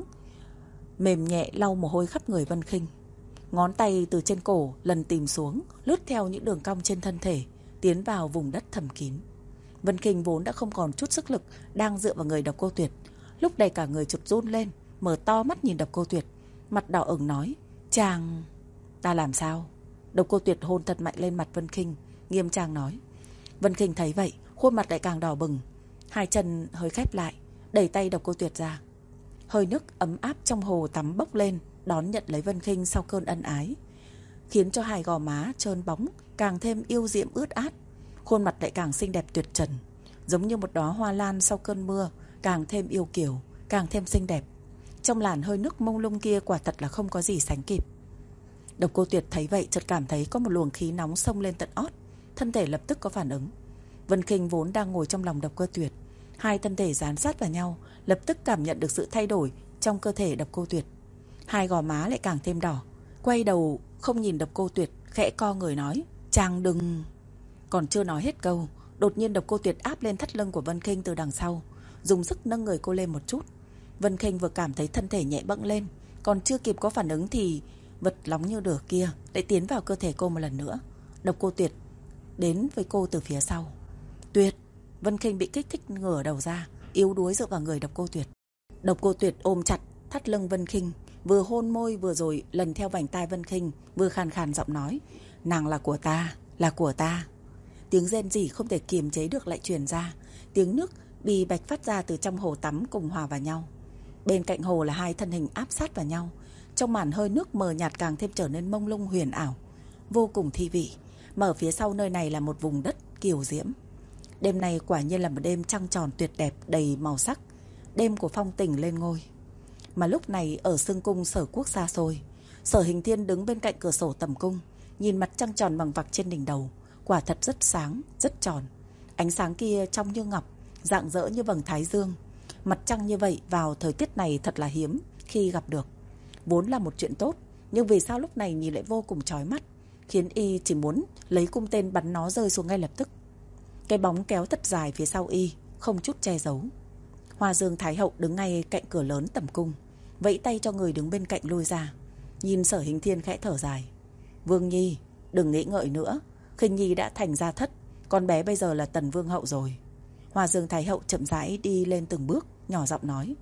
mềm nhẹ lau mồ hôi khắp người Vân Khinh. Ngón tay từ trên cổ lần tìm xuống, lướt theo những đường cong trên thân thể, tiến vào vùng đất thầm kín. Vân Khinh vốn đã không còn chút sức lực, đang dựa vào người Độc Cô Tuyệt, lúc này cả người chụt run lên, mở to mắt nhìn Độc Cô Tuyệt, mặt đỏ ửng nói, chàng... Ta làm sao? Độc Cô Tuyệt hôn thật mạnh lên mặt Vân Khinh, nghiêm trang nói. Vân Khinh thấy vậy, khuôn mặt lại càng đỏ bừng, hai chân hơi khép lại, đẩy tay Độc Cô Tuyệt ra. Hơi nước ấm áp trong hồ tắm bốc lên, đón nhận lấy Vân Khinh sau cơn ân ái, khiến cho hai gò má trơn bóng càng thêm yêu diễm ướt át. Khuôn mặt lại càng xinh đẹp tuyệt trần, giống như một đóa hoa lan sau cơn mưa, càng thêm yêu kiều, càng thêm xinh đẹp. Trong làn hơi nước mông lung kia quả thật là không có gì sánh kịp. Độc Cô Tuyệt thấy vậy chợt cảm thấy có một luồng khí nóng xông lên tận ót, thân thể lập tức có phản ứng. Vân Khinh vốn đang ngồi trong lòng Độc Cô Tuyệt, hai thân thể dán sát vào nhau, lập tức cảm nhận được sự thay đổi trong cơ thể Độc Cô Tuyệt. Hai gò má lại càng thêm đỏ, quay đầu không nhìn Độc Cô Tuyệt, khẽ co người nói, chàng đừng... Còn chưa nói hết câu, đột nhiên Độc Cô Tuyệt áp lên thắt lưng của Vân Khinh từ đằng sau, dùng sức nâng người cô lên một chút. Vân Khinh vừa cảm thấy thân thể nhẹ bẫng lên, còn chưa kịp có phản ứng thì vật nóng như lửa kia lại tiến vào cơ thể cô một lần nữa. Độc Cô Tuyệt đến với cô từ phía sau. Tuyệt! Vân Khinh bị kích thích ngửa đầu ra, yếu đuối dựa vào người Độc Cô Tuyệt. Độc Cô Tuyệt ôm chặt thắt lưng Vân Khinh, vừa hôn môi vừa rồi lần theo vành tai Vân Khinh, vừa khàn khàn giọng nói, nàng là của ta, là của ta. Tiếng rên rỉ không thể kiềm chế được lại truyền ra, tiếng nước bì bạch phát ra từ trong hồ tắm cùng hòa vào nhau. Bên cạnh hồ là hai thân hình áp sát vào nhau, trong màn hơi nước mờ nhạt càng thêm trở nên mông lung huyền ảo, vô cùng thi vị. Mà ở phía sau nơi này là một vùng đất kiều diễm. Đêm này quả nhiên là một đêm trăng tròn tuyệt đẹp đầy màu sắc, đêm của phong tình lên ngôi. Mà lúc này ở Sương Cung Sở Quốc xa xôi, Sở Hình Thiên đứng bên cạnh cửa sổ tầm cung, nhìn mặt trăng tròn bằng vặc trên đỉnh đầu, quả thật rất sáng, rất tròn. Ánh sáng kia trong như ngọc, rạng rỡ như vầng thái dương. Mặt trăng như vậy vào thời tiết này thật là hiếm khi gặp được. Vốn là một chuyện tốt, nhưng vì sao lúc này nhìn lại vô cùng chói mắt, khiến y chỉ muốn lấy cung tên bắn nó rơi xuống ngay lập tức. Cái bóng kéo thật dài phía sau y, không chút che giấu. Hoa Dương Thái Hậu đứng ngay cạnh cửa lớn tầm cung, vẫy tay cho người đứng bên cạnh lui ra. Nhìn Sở Hình Thiên khẽ thở dài. Vương Nhi, đừng nghĩ ngợi nữa, Khinh Nhi đã thành gia thất, con bé bây giờ là Tần Vương Hậu rồi. Hoa Dương Thái Hậu chậm rãi đi lên từng bước, nhỏ giọng nói.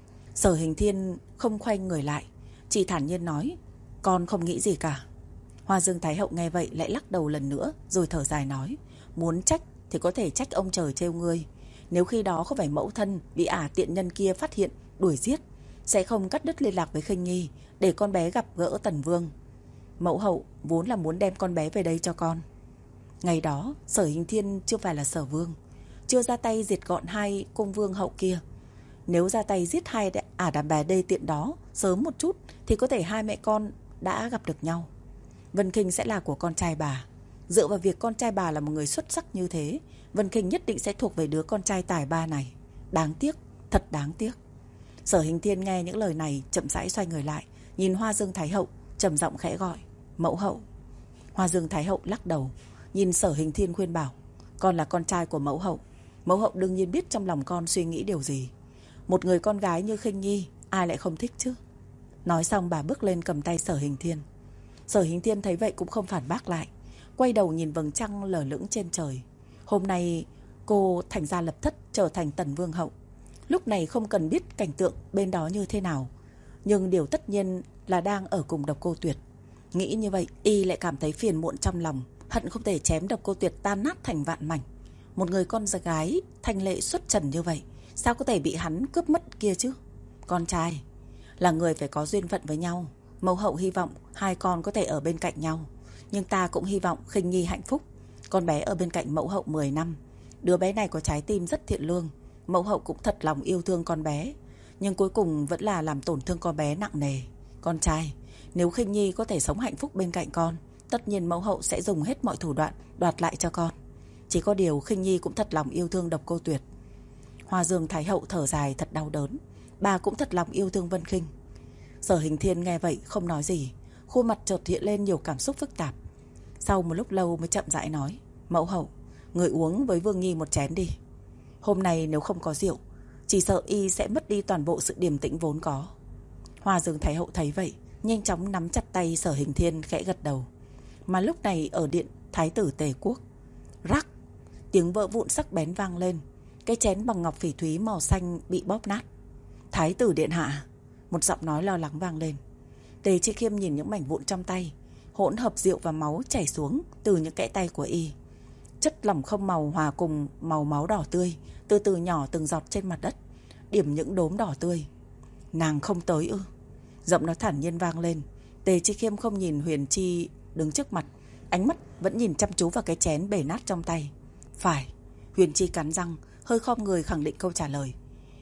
Sở Hình Thiên không khoanh người lại, chỉ thản nhiên nói, con không nghĩ gì cả. Hoa Dương Thái Hậu nghe vậy lại lắc đầu lần nữa, rồi thở dài nói, muốn trách thì có thể trách ông trời trêu ngươi. Nếu khi đó không phải mẫu thân bị ả tiện nhân kia phát hiện đuổi giết, sẽ không cắt đứt liên lạc với Khinh Nhi để con bé gặp gỡ Tần Vương. Mẫu hậu vốn là muốn đem con bé về đây cho con. Ngày đó Sở Hình Thiên chưa phải là Sở Vương, chưa ra tay diệt gọn hai cung vương hậu kia. Nếu ra tay giết hai ả đàn bà đê tiện đó sớm một chút thì có thể hai mẹ con đã gặp được nhau. Vân Khinh sẽ là của con trai bà. Dựa vào việc con trai bà là một người xuất sắc như thế, Vân Khinh nhất định sẽ thuộc về đứa con trai tài ba này. Đáng tiếc, thật đáng tiếc. Sở Hình Thiên nghe những lời này chậm rãi xoay người lại, nhìn Hoa Dương Thái Hậu, trầm giọng khẽ gọi: Mẫu hậu. Hoa Dương Thái Hậu lắc đầu, nhìn Sở Hình Thiên khuyên bảo: Con là con trai của mẫu hậu, mẫu hậu đương nhiên biết trong lòng con suy nghĩ điều gì. Một người con gái như Khinh Nhi ai lại không thích chứ. Nói xong bà bước lên cầm tay Sở Hình Thiên. Sở Hình Thiên thấy vậy cũng không phản bác lại, quay đầu nhìn vầng trăng lờ lững trên trời. Hôm nay cô thành ra lập thất trở thành Tần Vương hậu. Lúc này không cần biết cảnh tượng bên đó như thế nào, nhưng điều tất nhiên là đang ở cùng Độc Cô Tuyệt. Nghĩ như vậy y lại cảm thấy phiền muộn trong lòng, hận không thể chém Độc Cô Tuyệt tan nát thành vạn mảnh. Một người con gái thanh lệ xuất trần như vậy, sao có thể bị hắn cướp mất kia chứ. Con trai là người phải có duyên phận với nhau. Mẫu hậu hy vọng hai con có thể ở bên cạnh nhau, nhưng ta cũng hy vọng Khinh Nhi hạnh phúc. Con bé ở bên cạnh mẫu hậu mười năm. Đứa bé này có trái tim rất thiện lương, mẫu hậu cũng thật lòng yêu thương con bé, nhưng cuối cùng vẫn là làm tổn thương con bé nặng nề. Con trai, nếu Khinh Nhi có thể sống hạnh phúc bên cạnh con, tất nhiên mẫu hậu sẽ dùng hết mọi thủ đoạn đoạt lại cho con. Chỉ có điều Khinh Nhi cũng thật lòng yêu thương Độc Cô Tuyệt. Hoa Dương Thái Hậu thở dài thật đau đớn, bà cũng thật lòng yêu thương Vân Khinh. Sở Hình Thiên nghe vậy không nói gì, khuôn mặt chợt hiện lên nhiều cảm xúc phức tạp. Sau một lúc lâu mới chậm rãi nói: Mẫu hậu, người uống với Vương Nhi một chén đi. Hôm nay nếu không có rượu, chỉ sợ y sẽ mất đi toàn bộ sự điềm tĩnh vốn có. Hoa Dương Thái Hậu thấy vậy, nhanh chóng nắm chặt tay Sở Hình Thiên, khẽ gật đầu. Mà lúc này ở điện Thái tử Tề Quốc, rắc, tiếng vỡ vụn sắc bén vang lên. Cái chén bằng ngọc phỉ thúy màu xanh bị bóp nát. Thái tử điện hạ, một giọng nói lo lắng vang lên. Tề Chi Khiêm nhìn những mảnh vụn trong tay, hỗn hợp rượu và máu chảy xuống từ những kẽ tay của y. Chất lỏng không màu hòa cùng màu máu đỏ tươi, từ từ nhỏ từng giọt trên mặt đất, điểm những đốm đỏ tươi. Nàng không tới ư? Giọng nói thản nhiên vang lên. Tề Chi Khiêm không nhìn Huyền Chi đứng trước mặt, ánh mắt vẫn nhìn chăm chú vào cái chén bể nát trong tay. Phải. Huyền Chi cắn răng, hơi khom người khẳng định câu trả lời.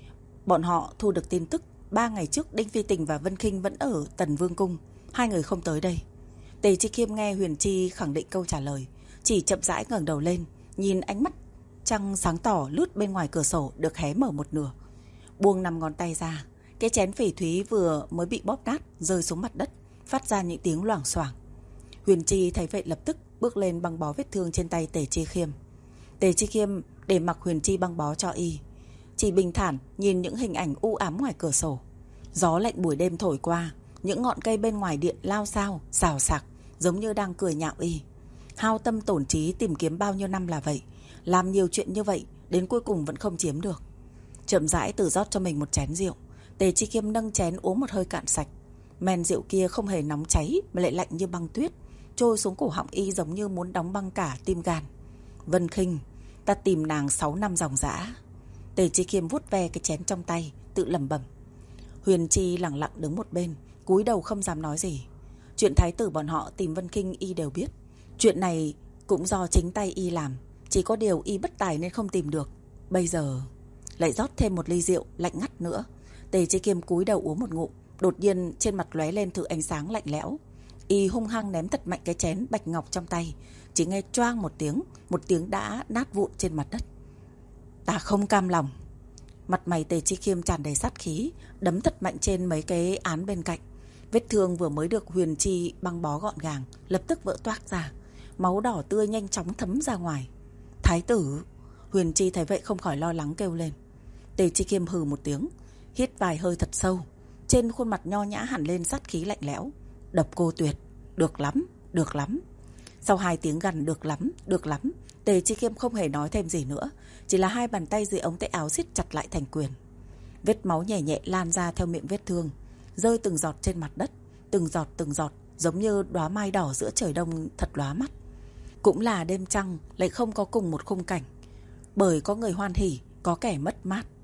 Bọn họ thu được tin tức ba ngày trước Đinh Phi Tình và Vân Khinh vẫn ở Tần Vương Cung, hai người không tới đây. Tề Chi Khiêm nghe Huyền Chi khẳng định câu trả lời, chỉ chậm rãi ngẩng đầu lên, nhìn ánh mắt trăng sáng tỏ lướt bên ngoài cửa sổ được hé mở một nửa. Buông năm ngón tay ra, cái chén phỉ thúy vừa mới bị bóp nát rơi xuống mặt đất, phát ra những tiếng loảng xoảng. Huyền Chi thấy vậy lập tức bước lên băng bó vết thương trên tay Tề Chi Khiêm. Tề Chi Khiêm để mặc Huyền Chi băng bó cho y, chỉ bình thản nhìn những hình ảnh u ám ngoài cửa sổ. Gió lạnh buổi đêm thổi qua, những ngọn cây bên ngoài điện lao xao, xào xạc, giống như đang cười nhạo y. Hao tâm tổn trí tìm kiếm bao nhiêu năm là vậy, làm nhiều chuyện như vậy, đến cuối cùng vẫn không chiếm được. Chậm rãi tự rót cho mình một chén rượu. Tề Chi Khiêm nâng chén uống một hơi cạn sạch. Men rượu kia không hề nóng cháy mà lại lạnh như băng tuyết, trôi xuống cổ họng y giống như muốn đóng băng cả tim gan. Vân Khinh, ta tìm nàng sáu năm dòng dã. Tề Chi Khiêm vuốt ve cái chén trong tay, tự lẩm bẩm. Huyền Chi lặng lặng đứng một bên, cúi đầu không dám nói gì. Chuyện thái tử bọn họ tìm Vân Khinh y đều biết. Chuyện này cũng do chính tay y làm, chỉ có điều y bất tài nên không tìm được. Bây giờ lại rót thêm một ly rượu lạnh ngắt nữa. Tề Chi Khiêm cúi đầu uống một ngụm, đột nhiên trên mặt lóe lên thứ ánh sáng lạnh lẽo. Y hung hăng ném thật mạnh cái chén bạch ngọc trong tay, chỉ nghe choang một tiếng, một tiếng đã nát vụn trên mặt đất. Ta không cam lòng. Mặt mày Tề Chi Khiêm tràn đầy sát khí, đấm thật mạnh trên mấy cái án bên cạnh. Vết thương vừa mới được Huyền Chi băng bó gọn gàng lập tức vỡ toác ra, máu đỏ tươi nhanh chóng thấm ra ngoài. Thái tử! Huyền Chi thấy vậy không khỏi lo lắng kêu lên. Tề Chi Khiêm hừ một tiếng, hít vài hơi thật sâu, trên khuôn mặt nho nhã hẳn lên sát khí lạnh lẽo. Độc Cô Tuyệt, được lắm, được lắm. Sau hai tiếng gằn được lắm, được lắm, Tề Chi Khiêm không hề nói thêm gì nữa, chỉ là hai bàn tay dưới ống tay áo siết chặt lại thành quyền. Vết máu nhẹ nhẹ lan ra theo miệng vết thương, rơi từng giọt trên mặt đất, từng giọt từng giọt, giống như đóa mai đỏ giữa trời đông thật lóa mắt. Cũng là đêm trăng lại không có cùng một khung cảnh, bởi có người hoan hỉ, có kẻ mất mát.